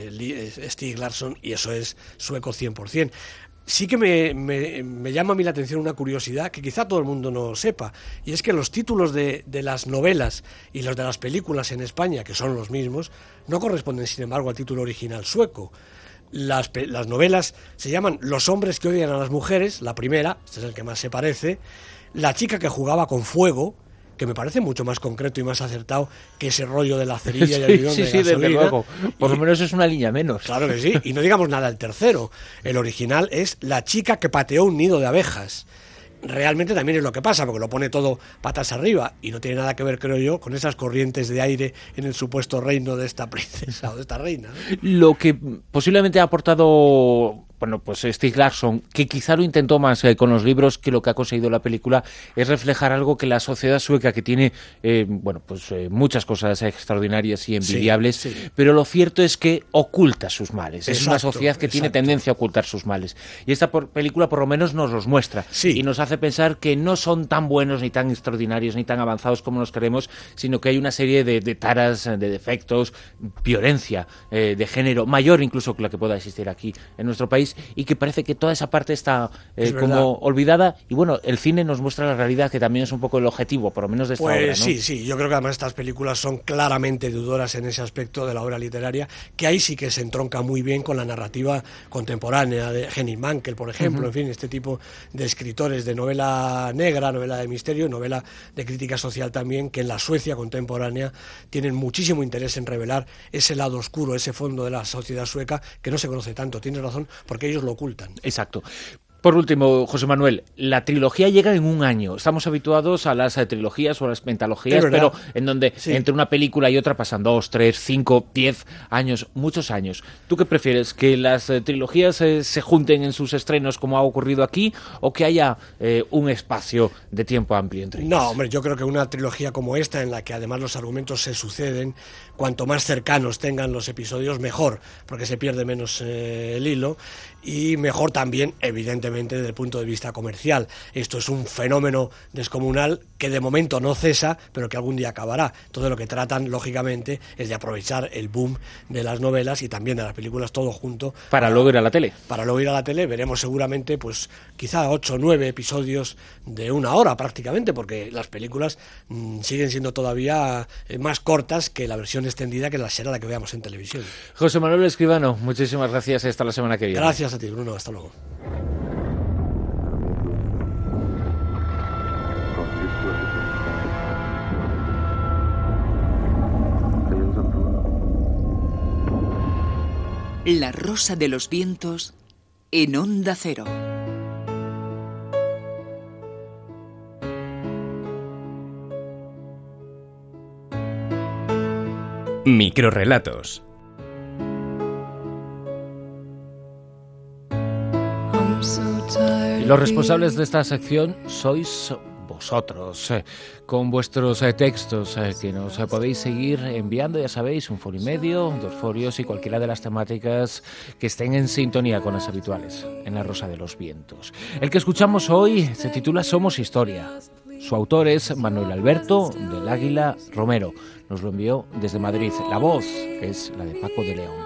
de Stieg Larsson, y eso es sueco cien por ciento. Sí que me, me, me llama a mí la atención una curiosidad que quizá todo el mundo no sepa, y es que los títulos de, de las novelas y los de las películas en España, que son los mismos, no corresponden, sin embargo, al título original sueco. Las, las novelas se llaman Los hombres que odian a las mujeres, la primera, este es el que más se parece, La chica que jugaba con fuego, que me parece mucho más concreto y más acertado que ese rollo de la cerilla sí, y el bidón sí, de sí, gasolina. desde luego. Por y, lo menos es una línea menos. Claro que sí, y no digamos nada el tercero. El original es La chica que pateó un nido de abejas. Realmente también es lo que pasa, porque lo pone todo patas arriba, y no tiene nada que ver, creo yo, con esas corrientes de aire en el supuesto reino de esta princesa o de esta reina, ¿no? Lo que posiblemente ha aportado, bueno, pues Stieg Larsson, que quizá lo intentó más eh, con los libros que lo que ha conseguido la película, es reflejar algo que la sociedad sueca, que tiene, eh, bueno, pues eh, muchas cosas extraordinarias y envidiables, sí, sí. pero lo cierto es que oculta sus males. Exacto, es una sociedad que exacto. tiene tendencia a ocultar sus males. Y esta por, película por lo menos nos los muestra. Sí. Y nos hace pensar que no son tan buenos, ni tan extraordinarios, ni tan avanzados como nos queremos, sino que hay una serie de, de taras, de defectos, violencia eh, de género, mayor incluso que la que pueda existir aquí en nuestro país, y que parece que toda esa parte está eh, como olvidada, y bueno, el cine nos muestra la realidad, que también es un poco el objetivo, por lo menos de esta pues obra, ¿no? Sí, sí, yo creo que además estas películas son claramente deudoras en ese aspecto de la obra literaria, que ahí sí que se entronca muy bien con la narrativa contemporánea de Henning Mankell, por ejemplo, uh-huh. en fin, este tipo de escritores de novela negra, novela de misterio, novela de crítica social también, que en la Suecia contemporánea tienen muchísimo interés en revelar ese lado oscuro, ese fondo de la sociedad sueca que no se conoce tanto. Tienes razón, porque ellos lo ocultan. Exacto. Por último, José Manuel, la trilogía llega en un año. Estamos habituados a las eh, trilogías o a las pentalogías, pero en donde sí. entre una película y otra pasan dos, tres, cinco, diez años, muchos años. ¿Tú qué prefieres? ¿Que las eh, trilogías eh, se junten en sus estrenos como ha ocurrido aquí o que haya eh, un espacio de tiempo amplio entre ellas? No, hombre, yo creo que una trilogía como esta, en la que además los argumentos se suceden, cuanto más cercanos tengan los episodios, mejor, porque se pierde menos eh, el hilo y mejor también, evidentemente, desde el punto de vista comercial. Esto es un fenómeno descomunal que de momento no cesa, pero que algún día acabará. Todo lo que tratan, lógicamente, es de aprovechar el boom de las novelas y también de las películas todo junto. Para, para luego ir a la tele. Para luego ir a la tele veremos seguramente, pues quizá ocho o nueve episodios de una hora prácticamente, porque las películas mmm, siguen siendo todavía eh, más cortas que la versión extendida, que la será la que veamos en televisión. José Manuel Escribano, muchísimas gracias. Hasta la semana que viene. Gracias a ti, Bruno. Hasta luego. La Rosa de los Vientos en Onda Cero. Microrrelatos. Y los responsables de esta sección sois vosotros, eh, con vuestros eh, textos eh, que nos eh, podéis seguir enviando, ya sabéis, un folio y medio, dos folios y cualquiera de las temáticas que estén en sintonía con las habituales en La Rosa de los Vientos. El que escuchamos hoy se titula Somos Historia. Su autor es Manuel Alberto del Águila Romero. Nos lo envió desde Madrid. La voz es la de Paco de León.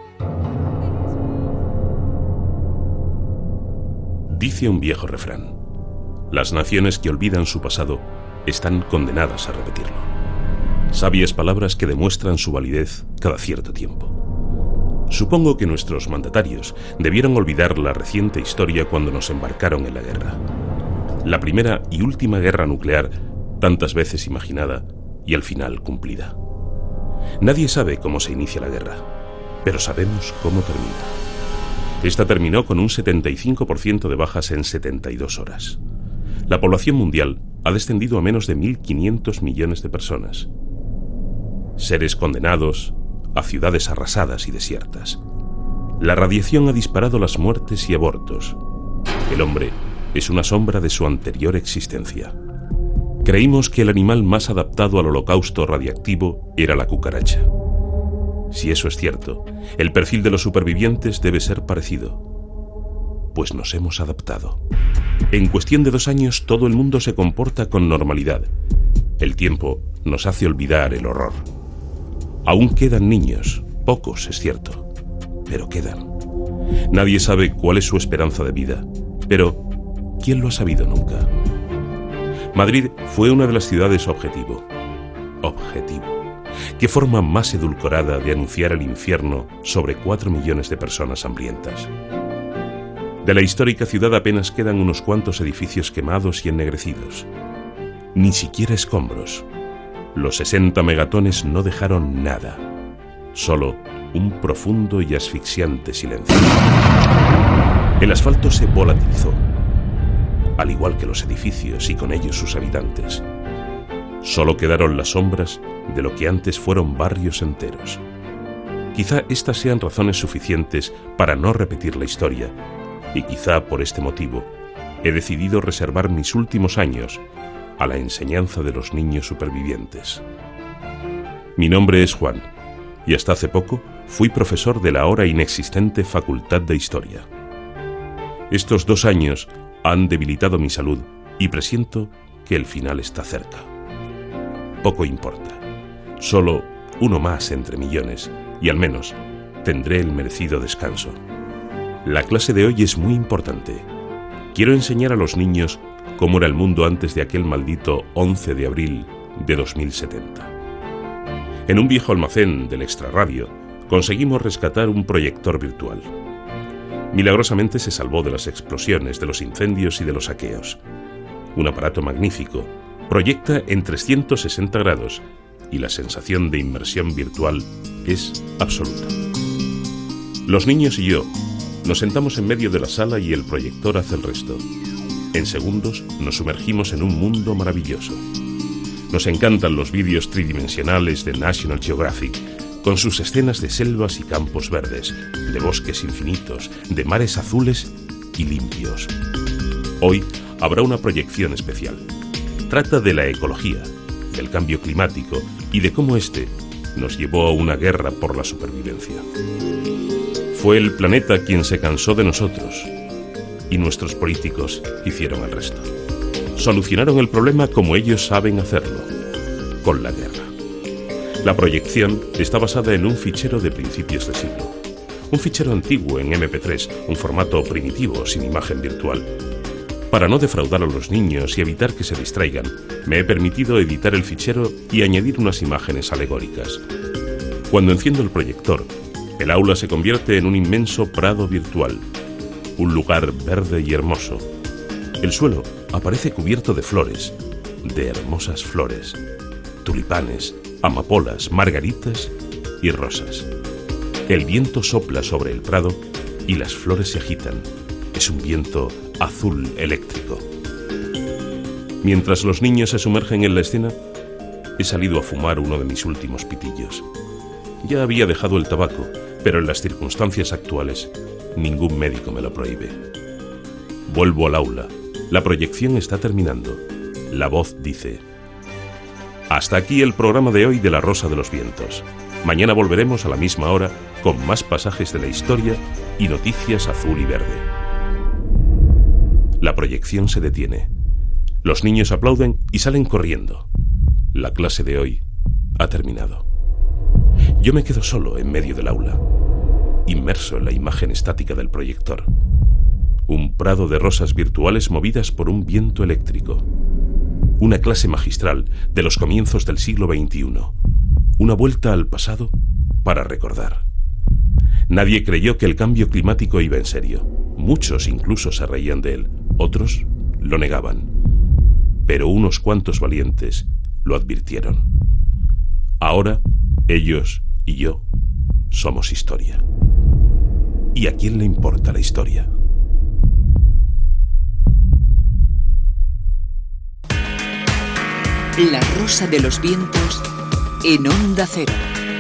Dice un viejo refrán: las naciones que olvidan su pasado están condenadas a repetirlo. Sabias palabras que demuestran su validez cada cierto tiempo. Supongo que nuestros mandatarios debieron olvidar la reciente historia cuando nos embarcaron en la guerra. La primera y última guerra nuclear, tantas veces imaginada y al final cumplida. Nadie sabe cómo se inicia la guerra, pero sabemos cómo termina. Esta terminó con un setenta y cinco por ciento de bajas en setenta y dos horas. La población mundial ha descendido a menos de mil quinientos millones de personas. Seres condenados a ciudades arrasadas y desiertas. La radiación ha disparado las muertes y abortos. El hombre es una sombra de su anterior existencia. Creímos que el animal más adaptado al holocausto radiactivo era la cucaracha. Si eso es cierto, el perfil de los supervivientes debe ser parecido. Pues nos hemos adaptado. En cuestión de dos años todo el mundo se comporta con normalidad. El tiempo nos hace olvidar el horror. Aún quedan niños, pocos es cierto, pero quedan. Nadie sabe cuál es su esperanza de vida, pero ¿quién lo ha sabido nunca? Madrid fue una de las ciudades objetivo. Objetivo. ¿Qué forma más edulcorada de anunciar el infierno sobre cuatro millones de personas hambrientas? De la histórica ciudad apenas quedan unos cuantos edificios quemados y ennegrecidos. Ni siquiera escombros. Los sesenta megatones no dejaron nada. Solo un profundo y asfixiante silencio. El asfalto se volatilizó, al igual que los edificios y con ellos sus habitantes. Solo quedaron las sombras de lo que antes fueron barrios enteros. Quizá estas sean razones suficientes para no repetir la historia, y quizá por este motivo he decidido reservar mis últimos años a la enseñanza de los niños supervivientes. Mi nombre es Juan, y hasta hace poco fui profesor de la ahora inexistente Facultad de Historia. Estos dos años han debilitado mi salud y presiento que el final está cerca. Poco importa, solo uno más entre millones, y al menos tendré el merecido descanso. La clase de hoy es muy importante. Quiero enseñar a los niños cómo era el mundo antes de aquel maldito once de abril de dos mil setenta. En un viejo almacén del extrarradio conseguimos rescatar un proyector virtual. Milagrosamente se salvó de las explosiones, de los incendios y de los saqueos. Un aparato magnífico. Proyecta en trescientos sesenta grados y la sensación de inmersión virtual es absoluta. Los niños y yo Nos sentamos en medio de la sala y el proyector hace el resto. En segundos nos sumergimos en un mundo maravilloso. Nos encantan los vídeos tridimensionales de National Geographic, con sus escenas de selvas y campos verdes, de bosques infinitos, de mares azules y limpios. Hoy habrá una proyección especial. Trata de la ecología, del cambio climático y de cómo este nos llevó a una guerra por la supervivencia. Fue el planeta quien se cansó de nosotros y nuestros políticos hicieron el resto. Solucionaron el problema como ellos saben hacerlo, con la guerra. La proyección está basada en un fichero de principios de siglo. Un fichero antiguo en eme pe tres, un formato primitivo sin imagen virtual. Para no defraudar a los niños y evitar que se distraigan, me he permitido editar el fichero y añadir unas imágenes alegóricas. Cuando enciendo el proyector, el aula se convierte en un inmenso prado virtual, un lugar verde y hermoso. El suelo aparece cubierto de flores, de hermosas flores, tulipanes, amapolas, margaritas y rosas. El viento sopla sobre el prado y las flores se agitan. Es un viento azul eléctrico. Mientras los niños se sumergen en la escena, he salido a fumar uno de mis últimos pitillos. Ya había dejado el tabaco, pero en las circunstancias actuales, ningún médico me lo prohíbe. Vuelvo al aula. La proyección está terminando. La voz dice: hasta aquí el programa de hoy de La Rosa de los Vientos. Mañana volveremos a la misma hora con más pasajes de la historia y noticias azul y verde. La proyección se detiene. Los niños aplauden y salen corriendo. La clase de hoy ha terminado. Yo me quedo solo en medio del aula, inmerso en la imagen estática del proyector. Un prado de rosas virtuales movidas por un viento eléctrico. Una clase magistral de los comienzos del siglo veintiuno. Una vuelta al pasado para recordar. Nadie creyó que el cambio climático iba en serio. Muchos incluso se reían de él, otros lo negaban. Pero unos cuantos valientes lo advirtieron. Ahora, ellos y yo somos historia. ¿Y a quién le importa la historia? La Rosa de los Vientos en Onda Cero.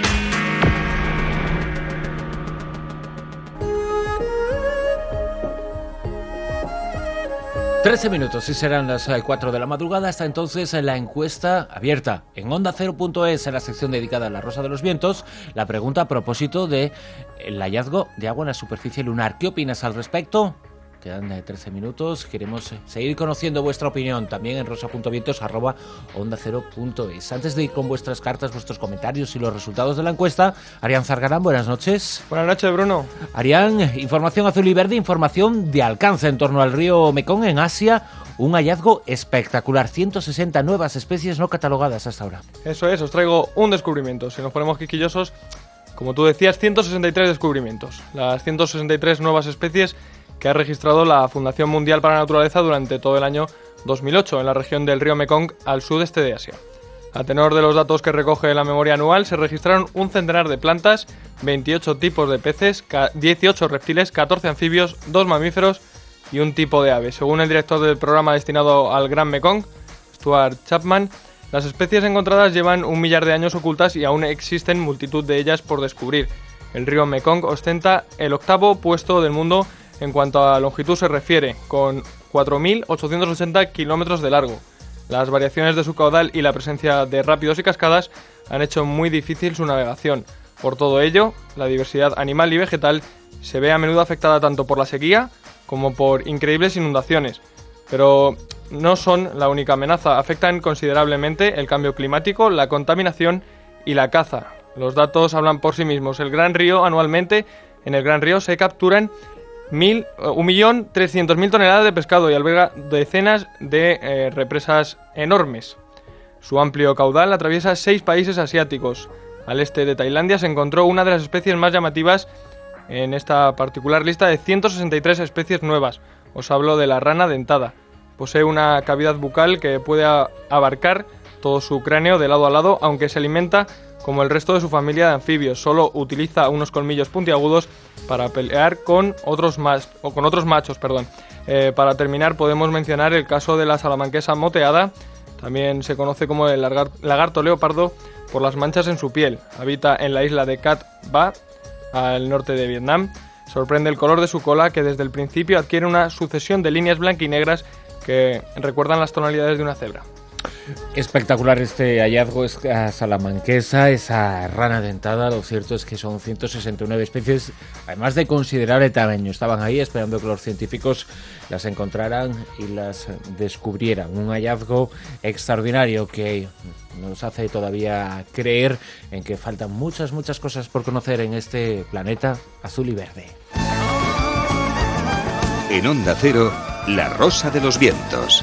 trece minutos y serán las cuatro de la madrugada. Hasta entonces la encuesta abierta en onda cero punto es, en la sección dedicada a la Rosa de los Vientos. La pregunta a propósito del hallazgo de agua en la superficie lunar. ¿Qué opinas al respecto? Quedan trece minutos. Queremos seguir conociendo vuestra opinión también en rosa punto vientos arroba onda cero punto es. Antes de ir con vuestras cartas, vuestros comentarios y los resultados de la encuesta, Arián Zargarán, buenas noches. Buenas noches, Bruno. Arián, información azul y verde, información de alcance en torno al río Mekong en Asia. Un hallazgo espectacular, ciento sesenta nuevas especies no catalogadas hasta ahora. Eso es, os traigo un descubrimiento. Si nos ponemos quisquillosos, como tú decías, ciento sesenta y tres descubrimientos. Las ciento sesenta y tres nuevas especies que ha registrado la Fundación Mundial para la Naturaleza durante todo el año dos mil ocho en la región del río Mekong al sudeste de Asia. A tenor de los datos que recoge la memoria anual, se registraron un centenar de plantas, veintiocho tipos de peces, dieciocho reptiles, catorce anfibios, dos mamíferos y un tipo de ave. Según el director del programa destinado al Gran Mekong, Stuart Chapman, las especies encontradas llevan un millar de años ocultas y aún existen multitud de ellas por descubrir. El río Mekong ostenta el octavo puesto del mundo en cuanto a longitud se refiere, con cuatro mil ochocientos ochenta kilómetros de largo. Las variaciones de su caudal y la presencia de rápidos y cascadas han hecho muy difícil su navegación. Por todo ello, la diversidad animal y vegetal se ve a menudo afectada tanto por la sequía como por increíbles inundaciones. Pero no son la única amenaza, afectan considerablemente el cambio climático, la contaminación y la caza. Los datos hablan por sí mismos. El Gran Río anualmente, en el Gran Río se capturan un millón trescientas mil toneladas de pescado y alberga decenas de eh, represas enormes. Su amplio caudal atraviesa seis países asiáticos. Al este de Tailandia se encontró una de las especies más llamativas en esta particular lista de ciento sesenta y tres especies nuevas. Os hablo de la rana dentada. Posee una cavidad bucal que puede abarcar todo su cráneo de lado a lado, aunque se alimenta como el resto de su familia de anfibios. Solo utiliza unos colmillos puntiagudos para pelear con otros, más, o con otros machos. Perdón. Eh, para terminar, podemos mencionar el caso de la salamanquesa moteada. También se conoce como el lagarto leopardo por las manchas en su piel. Habita en la isla de Cat Ba, al norte de Vietnam. Sorprende el color de su cola, que desde el principio adquiere una sucesión de líneas blanquinegras que recuerdan las tonalidades de una cebra. Espectacular este hallazgo, esa salamanquesa, esa rana dentada. Lo cierto es que son ciento sesenta y nueve especies, además de considerable tamaño. Estaban ahí esperando que los científicos las encontraran y las descubrieran. Un hallazgo extraordinario que nos hace todavía creer en que faltan muchas, muchas cosas por conocer en este planeta azul y verde. En Onda Cero, La Rosa de los Vientos.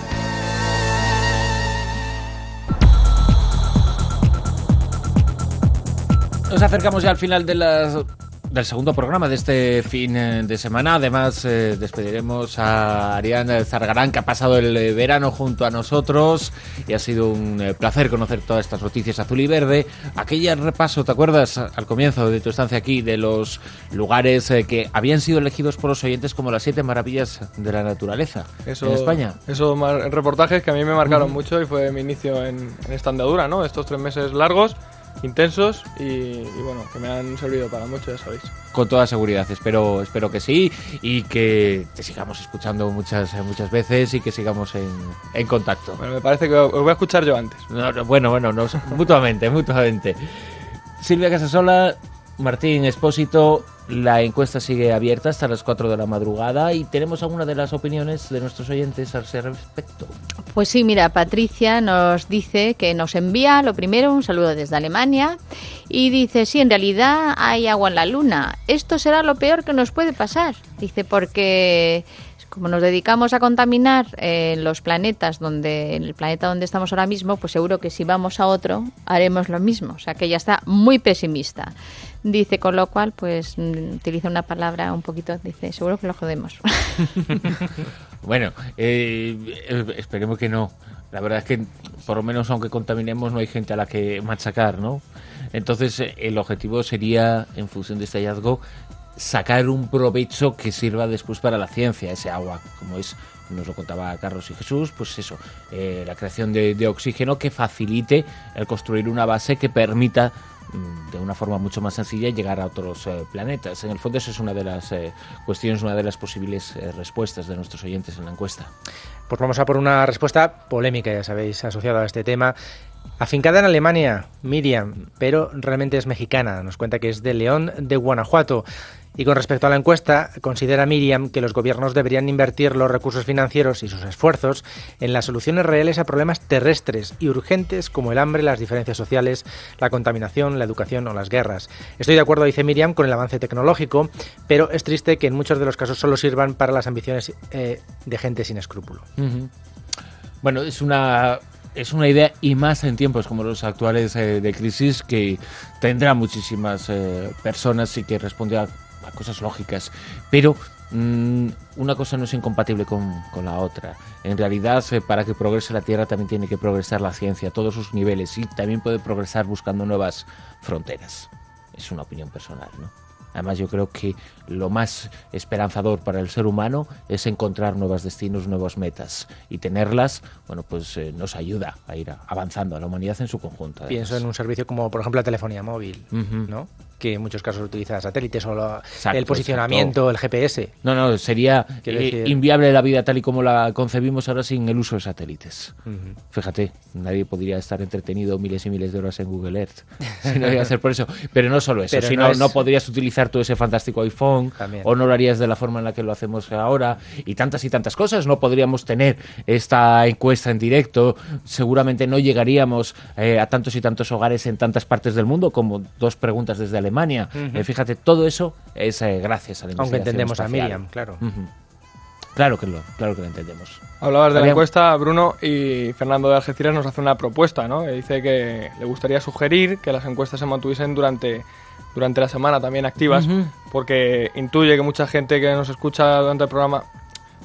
Nos acercamos ya al final de la, del segundo programa de este fin de semana. Además, eh, despediremos a Ariane Zargarán, que ha pasado el verano junto a nosotros y ha sido un eh, placer conocer todas estas noticias azul y verde. Aquella repaso, ¿te acuerdas al comienzo de tu estancia aquí de los lugares eh, que habían sido elegidos por los oyentes como las siete maravillas de la naturaleza eso, en España? Esos reportajes que a mí me marcaron uh-huh. mucho y fue mi inicio en, en esta andadura, ¿no? Estos tres meses largos, intensos y, y bueno, que me han servido para mucho, ya sabéis. Con toda seguridad, espero espero que sí y que te sigamos escuchando muchas muchas veces y que sigamos en, en contacto. Bueno, me parece que os voy a escuchar yo antes. No, no, bueno, bueno, no, mutuamente, mutuamente. Silvia Casasola, Martín Expósito, la encuesta sigue abierta hasta las cuatro de la madrugada y tenemos alguna de las opiniones de nuestros oyentes a ese respecto. Pues sí, mira, Patricia nos dice que nos envía, lo primero, un saludo desde Alemania y dice, sí, en realidad hay agua en la luna. Esto será lo peor que nos puede pasar. Dice, porque como nos dedicamos a contaminar eh, los planetas, donde en el planeta donde estamos ahora mismo, pues seguro que si vamos a otro haremos lo mismo. O sea, que ella está muy pesimista. Dice, con lo cual, pues utiliza una palabra un poquito, dice, seguro que lo jodemos. Bueno, eh, esperemos que no. La verdad es que, por lo menos, aunque contaminemos, no hay gente a la que machacar, ¿no? Entonces, el objetivo sería, en función de este hallazgo, sacar un provecho que sirva después para la ciencia, ese agua, como es, nos lo contaba Carlos y Jesús, pues eso, eh, la creación de, de oxígeno que facilite el construir una base que permita de una forma mucho más sencilla llegar a otros eh, planetas. En el fondo, eso es una de las eh, cuestiones, una de las posibles eh, respuestas de nuestros oyentes en la encuesta. Pues vamos a por una respuesta polémica, ya sabéis, asociada a este tema. Afincada en Alemania, Miriam, pero realmente es mexicana. Nos cuenta que es de León, de Guanajuato. Y con respecto a la encuesta, considera Miriam que los gobiernos deberían invertir los recursos financieros y sus esfuerzos en las soluciones reales a problemas terrestres y urgentes como el hambre, las diferencias sociales, la contaminación, la educación o las guerras. Estoy de acuerdo, dice Miriam, con el avance tecnológico, pero es triste que en muchos de los casos solo sirvan para las ambiciones eh, de gente sin escrúpulo. Uh-huh. Bueno, es una... Es una idea, y más en tiempos como los actuales eh, de crisis, que tendrá muchísimas eh, personas y que responde a, a cosas lógicas. Pero mmm, una cosa no es incompatible con, con la otra. En realidad, eh, para que progrese la Tierra también tiene que progresar la ciencia a todos sus niveles y también puede progresar buscando nuevas fronteras. Es una opinión personal, ¿no? Además, yo creo que lo más esperanzador para el ser humano es encontrar nuevos destinos, nuevas metas. Y tenerlas, bueno, pues eh, nos ayuda a ir avanzando a la humanidad en su conjunto. Además. Pienso en un servicio como, por ejemplo, la telefonía móvil, uh-huh. ¿no? Que en muchos casos utiliza satélites o lo, exacto, el posicionamiento, exacto. El G P S. No, no, sería eh, decir... inviable la vida tal y como la concebimos ahora sin el uso de satélites. Uh-huh. Fíjate, nadie podría estar entretenido miles y miles de horas en Google Earth. Si no iba a ser por eso. Pero no solo eso, sino no, es... no podrías utilizar todo ese fantástico iPhone, también. O no lo harías de la forma en la que lo hacemos ahora, y tantas y tantas cosas. No podríamos tener esta encuesta en directo, seguramente no llegaríamos eh, a tantos y tantos hogares en tantas partes del mundo como dos preguntas desde Alemania. Uh-huh. Eh, fíjate, todo eso es eh, gracias a la investigación. Aunque entendemos espacial. A Miriam, claro. Uh-huh. Claro que lo, claro que lo entendemos. Hablabas de la encuesta, Bruno, y Fernando de Algeciras nos hace una propuesta, ¿no? Dice que le gustaría sugerir que las encuestas se mantuviesen durante, durante la semana también activas, uh-huh. porque intuye que mucha gente que nos escucha durante el programa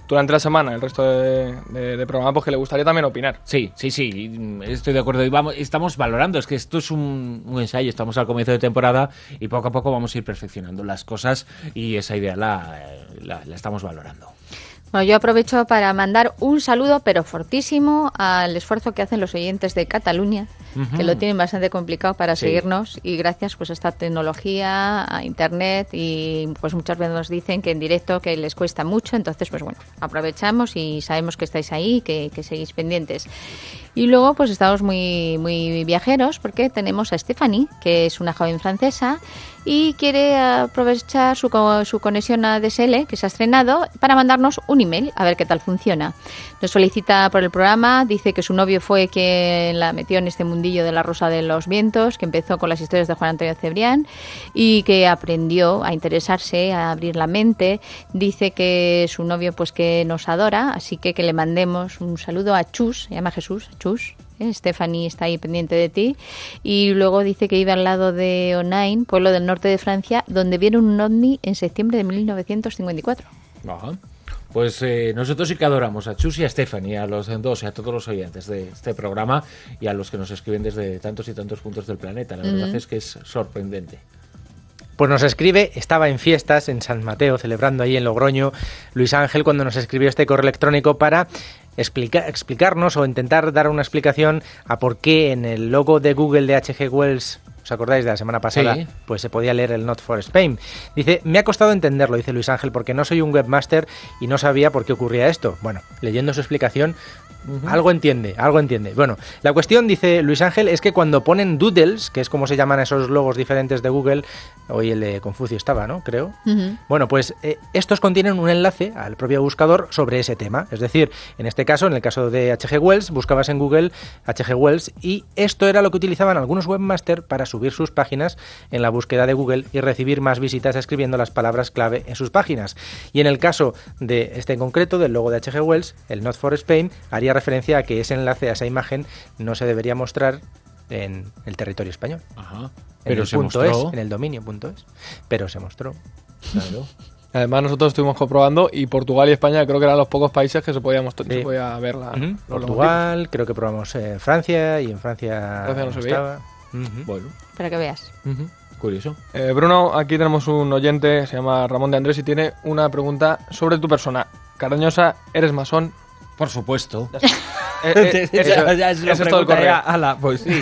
durante la semana el resto de, de, de programa, pues que le gustaría también opinar. Sí, sí, sí, estoy de acuerdo. Y vamos, estamos valorando, es que esto es un, un ensayo, estamos al comienzo de temporada y poco a poco vamos a ir perfeccionando las cosas y esa idea la, la, la estamos valorando. Bueno, yo aprovecho para mandar un saludo, pero fortísimo, al esfuerzo que hacen los oyentes de Cataluña, uh-huh. que lo tienen bastante complicado para sí. seguirnos, y gracias pues a esta tecnología, a internet, y pues muchas veces nos dicen que en directo que les cuesta mucho, entonces pues bueno, aprovechamos y sabemos que estáis ahí, que, que seguís pendientes. Y luego pues estamos muy, muy viajeros porque tenemos a Stephanie, que es una joven francesa y quiere aprovechar su, su conexión a D S L, que se ha estrenado, para mandarnos un email, a ver qué tal funciona. Nos felicita por el programa, dice que su novio fue quien la metió en este mundillo de la Rosa de los Vientos, que empezó con las historias de Juan Antonio Cebrián y que aprendió a interesarse, a abrir la mente. Dice que su novio pues que nos adora, así que que le mandemos un saludo a Chus, se llama Jesús, Chus. ¿eh? Stephanie está ahí pendiente de ti. Y luego dice que vive al lado de Onain, pueblo del norte de Francia, donde vieron un ovni en septiembre de mil novecientos cincuenta y cuatro. Ajá. Pues eh, nosotros sí que adoramos a Chus y a Stephanie, a los dos y a todos los oyentes de este programa y a los que nos escriben desde tantos y tantos puntos del planeta. La verdad mm. es que es sorprendente. Pues nos escribe, estaba en fiestas en San Mateo, celebrando ahí en Logroño, Luis Ángel, cuando nos escribió este correo electrónico para explica, explicarnos o intentar dar una explicación a por qué en el logo de Google de H G Wells, ¿os acordáis de la semana pasada? Sí. Pues se podía leer el Not for Spain. Dice, me ha costado entenderlo, dice Luis Ángel, porque no soy un webmaster y no sabía por qué ocurría esto. Bueno, leyendo su explicación, uh-huh. algo entiende, algo entiende. Bueno, la cuestión, dice Luis Ángel, es que cuando ponen doodles, que es como se llaman esos logos diferentes de Google, hoy el de Confucio estaba, ¿no? Creo. Uh-huh. Bueno, pues eh, estos contienen un enlace al propio buscador sobre ese tema. Es decir, en este caso, en el caso de H G Wells, buscabas en Google H G Wells y esto era lo que utilizaban algunos webmasters para subir sus páginas en la búsqueda de Google y recibir más visitas escribiendo las palabras clave en sus páginas. Y en el caso de este en concreto, del logo de H G Wells, el Not for Spain, haría referencia a que ese enlace a esa imagen no se debería mostrar en el territorio español. Ajá. En Pero el se punto mostró. Es, en el dominio punto es. Pero se mostró. Claro. Además nosotros estuvimos comprobando y Portugal y España creo que eran los pocos países que se podía, mostrar, sí. se podía ver la... Uh-huh. Portugal, creo que probamos en Francia y en Francia, Francia no se estaba. veía. Uh-huh. Bueno. Para que veas. Uh-huh. Curioso. Eh, Bruno, aquí tenemos un oyente, se llama Ramón de Andrés y tiene una pregunta sobre tu persona. Cariñosa, ¿eres masón? Por supuesto. eh, eh, eso, ya, ya es, eso es todo el correo. Ala, pues sí.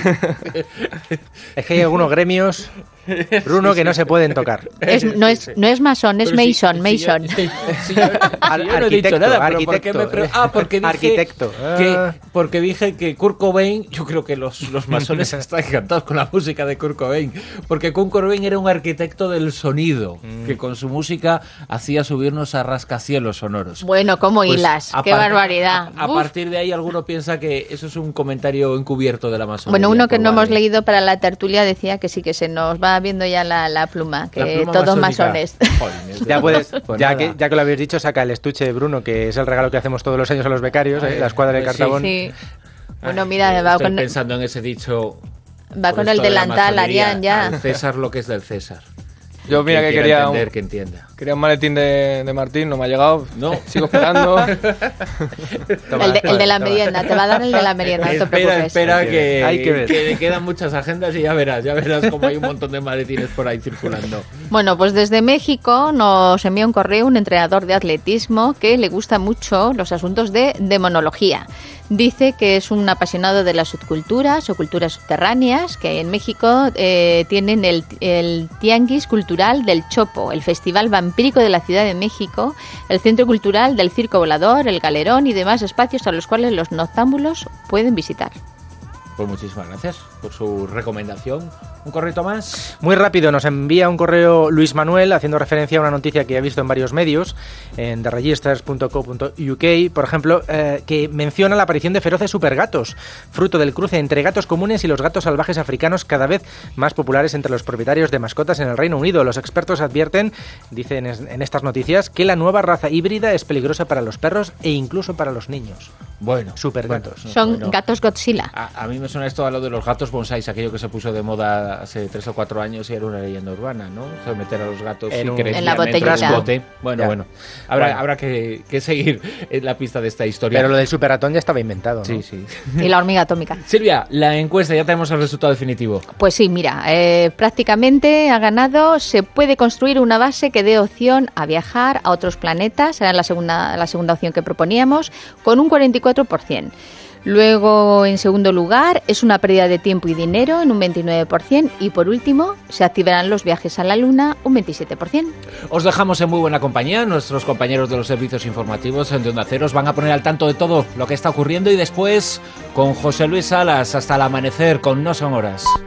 Es que hay algunos gremios, Bruno, que no se pueden tocar. Es, no, es, no es masón, es mason, si, mason. Si, si, si, si yo, Ar- si yo no he dicho nada, arquitecto, pero ¿por qué me pre- ah, porque dije, arquitecto. Que, porque dije que Kurt Cobain, yo creo que los, los masones están encantados con la música de Kurt Cobain, porque Kurt Cobain era un arquitecto del sonido, mm. que con su música hacía subirnos a rascacielos sonoros. Bueno, ¿cómo pues, hilas? ¡Qué par- barbaridad! A, a partir de ahí alguno piensa que eso es un comentario encubierto de la masonería. Bueno, uno que no hemos leído para la tertulia decía que sí, que se nos va viendo ya la, la pluma, que la pluma todos masónica. Masones. Joder, ya puedes, pues ya, que, ya que lo habéis dicho, saca el estuche de Bruno, que es el regalo que hacemos todos los años a los becarios, ¿eh? La escuadra de pues Cartabón. Sí, sí. Bueno, mira, Ay, va estoy con pensando en ese dicho. Va con el delantal, Arián, ya. Al César lo que es del César. Yo mira que quería entender, un, que entienda. Quería un maletín de, de Martín, no me ha llegado. No. Sigo esperando. Toma, el, de, el de la merienda, te va a dar el de la merienda, no te espera, preocupes. Espera, que, hay que, ver. que quedan muchas agendas y ya verás, ya verás como hay un montón de maletines por ahí circulando. Bueno, pues desde México nos envía un correo un entrenador de atletismo que le gusta mucho los asuntos de demonología. Dice que es un apasionado de las subculturas o culturas subterráneas, que en México eh, tienen el, el Tianguis Cultural del Chopo, el Festival Vampírico de la Ciudad de México, el Centro Cultural del Circo Volador, el Galerón y demás espacios a los cuales los noctámbulos pueden visitar. Pues muchísimas gracias por su recomendación. ¿Un correo más? Muy rápido, nos envía un correo Luis Manuel haciendo referencia a una noticia que he visto en varios medios, en the registers punto co punto u k, por ejemplo, eh, que menciona la aparición de feroces supergatos, fruto del cruce entre gatos comunes y los gatos salvajes africanos, cada vez más populares entre los propietarios de mascotas en el Reino Unido. Los expertos advierten, dicen en estas noticias, que la nueva raza híbrida es peligrosa para los perros e incluso para los niños. Bueno, supergatos. Bueno, son bueno. gatos Godzilla. A, a mí me me suena esto a lo de los gatos bonsáis, aquello que se puso de moda hace tres o cuatro años y era una leyenda urbana, ¿no? O sea, meter a los gatos en, un, en la botellita. Bote. Bueno, ya. bueno. Habrá, bueno. habrá que, que seguir en la pista de esta historia. Pero lo del super ratón ya estaba inventado, ¿no? Sí, sí. Y la hormiga atómica. Silvia, la encuesta, ya tenemos el resultado definitivo. Pues sí, mira, eh, prácticamente ha ganado. Se puede construir una base que dé opción a viajar a otros planetas, era la segunda, la segunda opción que proponíamos, con un cuarenta y cuatro por ciento. Luego, en segundo lugar, es una pérdida de tiempo y dinero en un veintinueve por ciento. Y por último, se activarán los viajes a la Luna un veintisiete por ciento. Os dejamos en muy buena compañía. Nuestros compañeros de los servicios informativos de Onda Cero os van a poner al tanto de todo lo que está ocurriendo. Y después, con José Luis Salas, hasta el amanecer, con No Son Horas.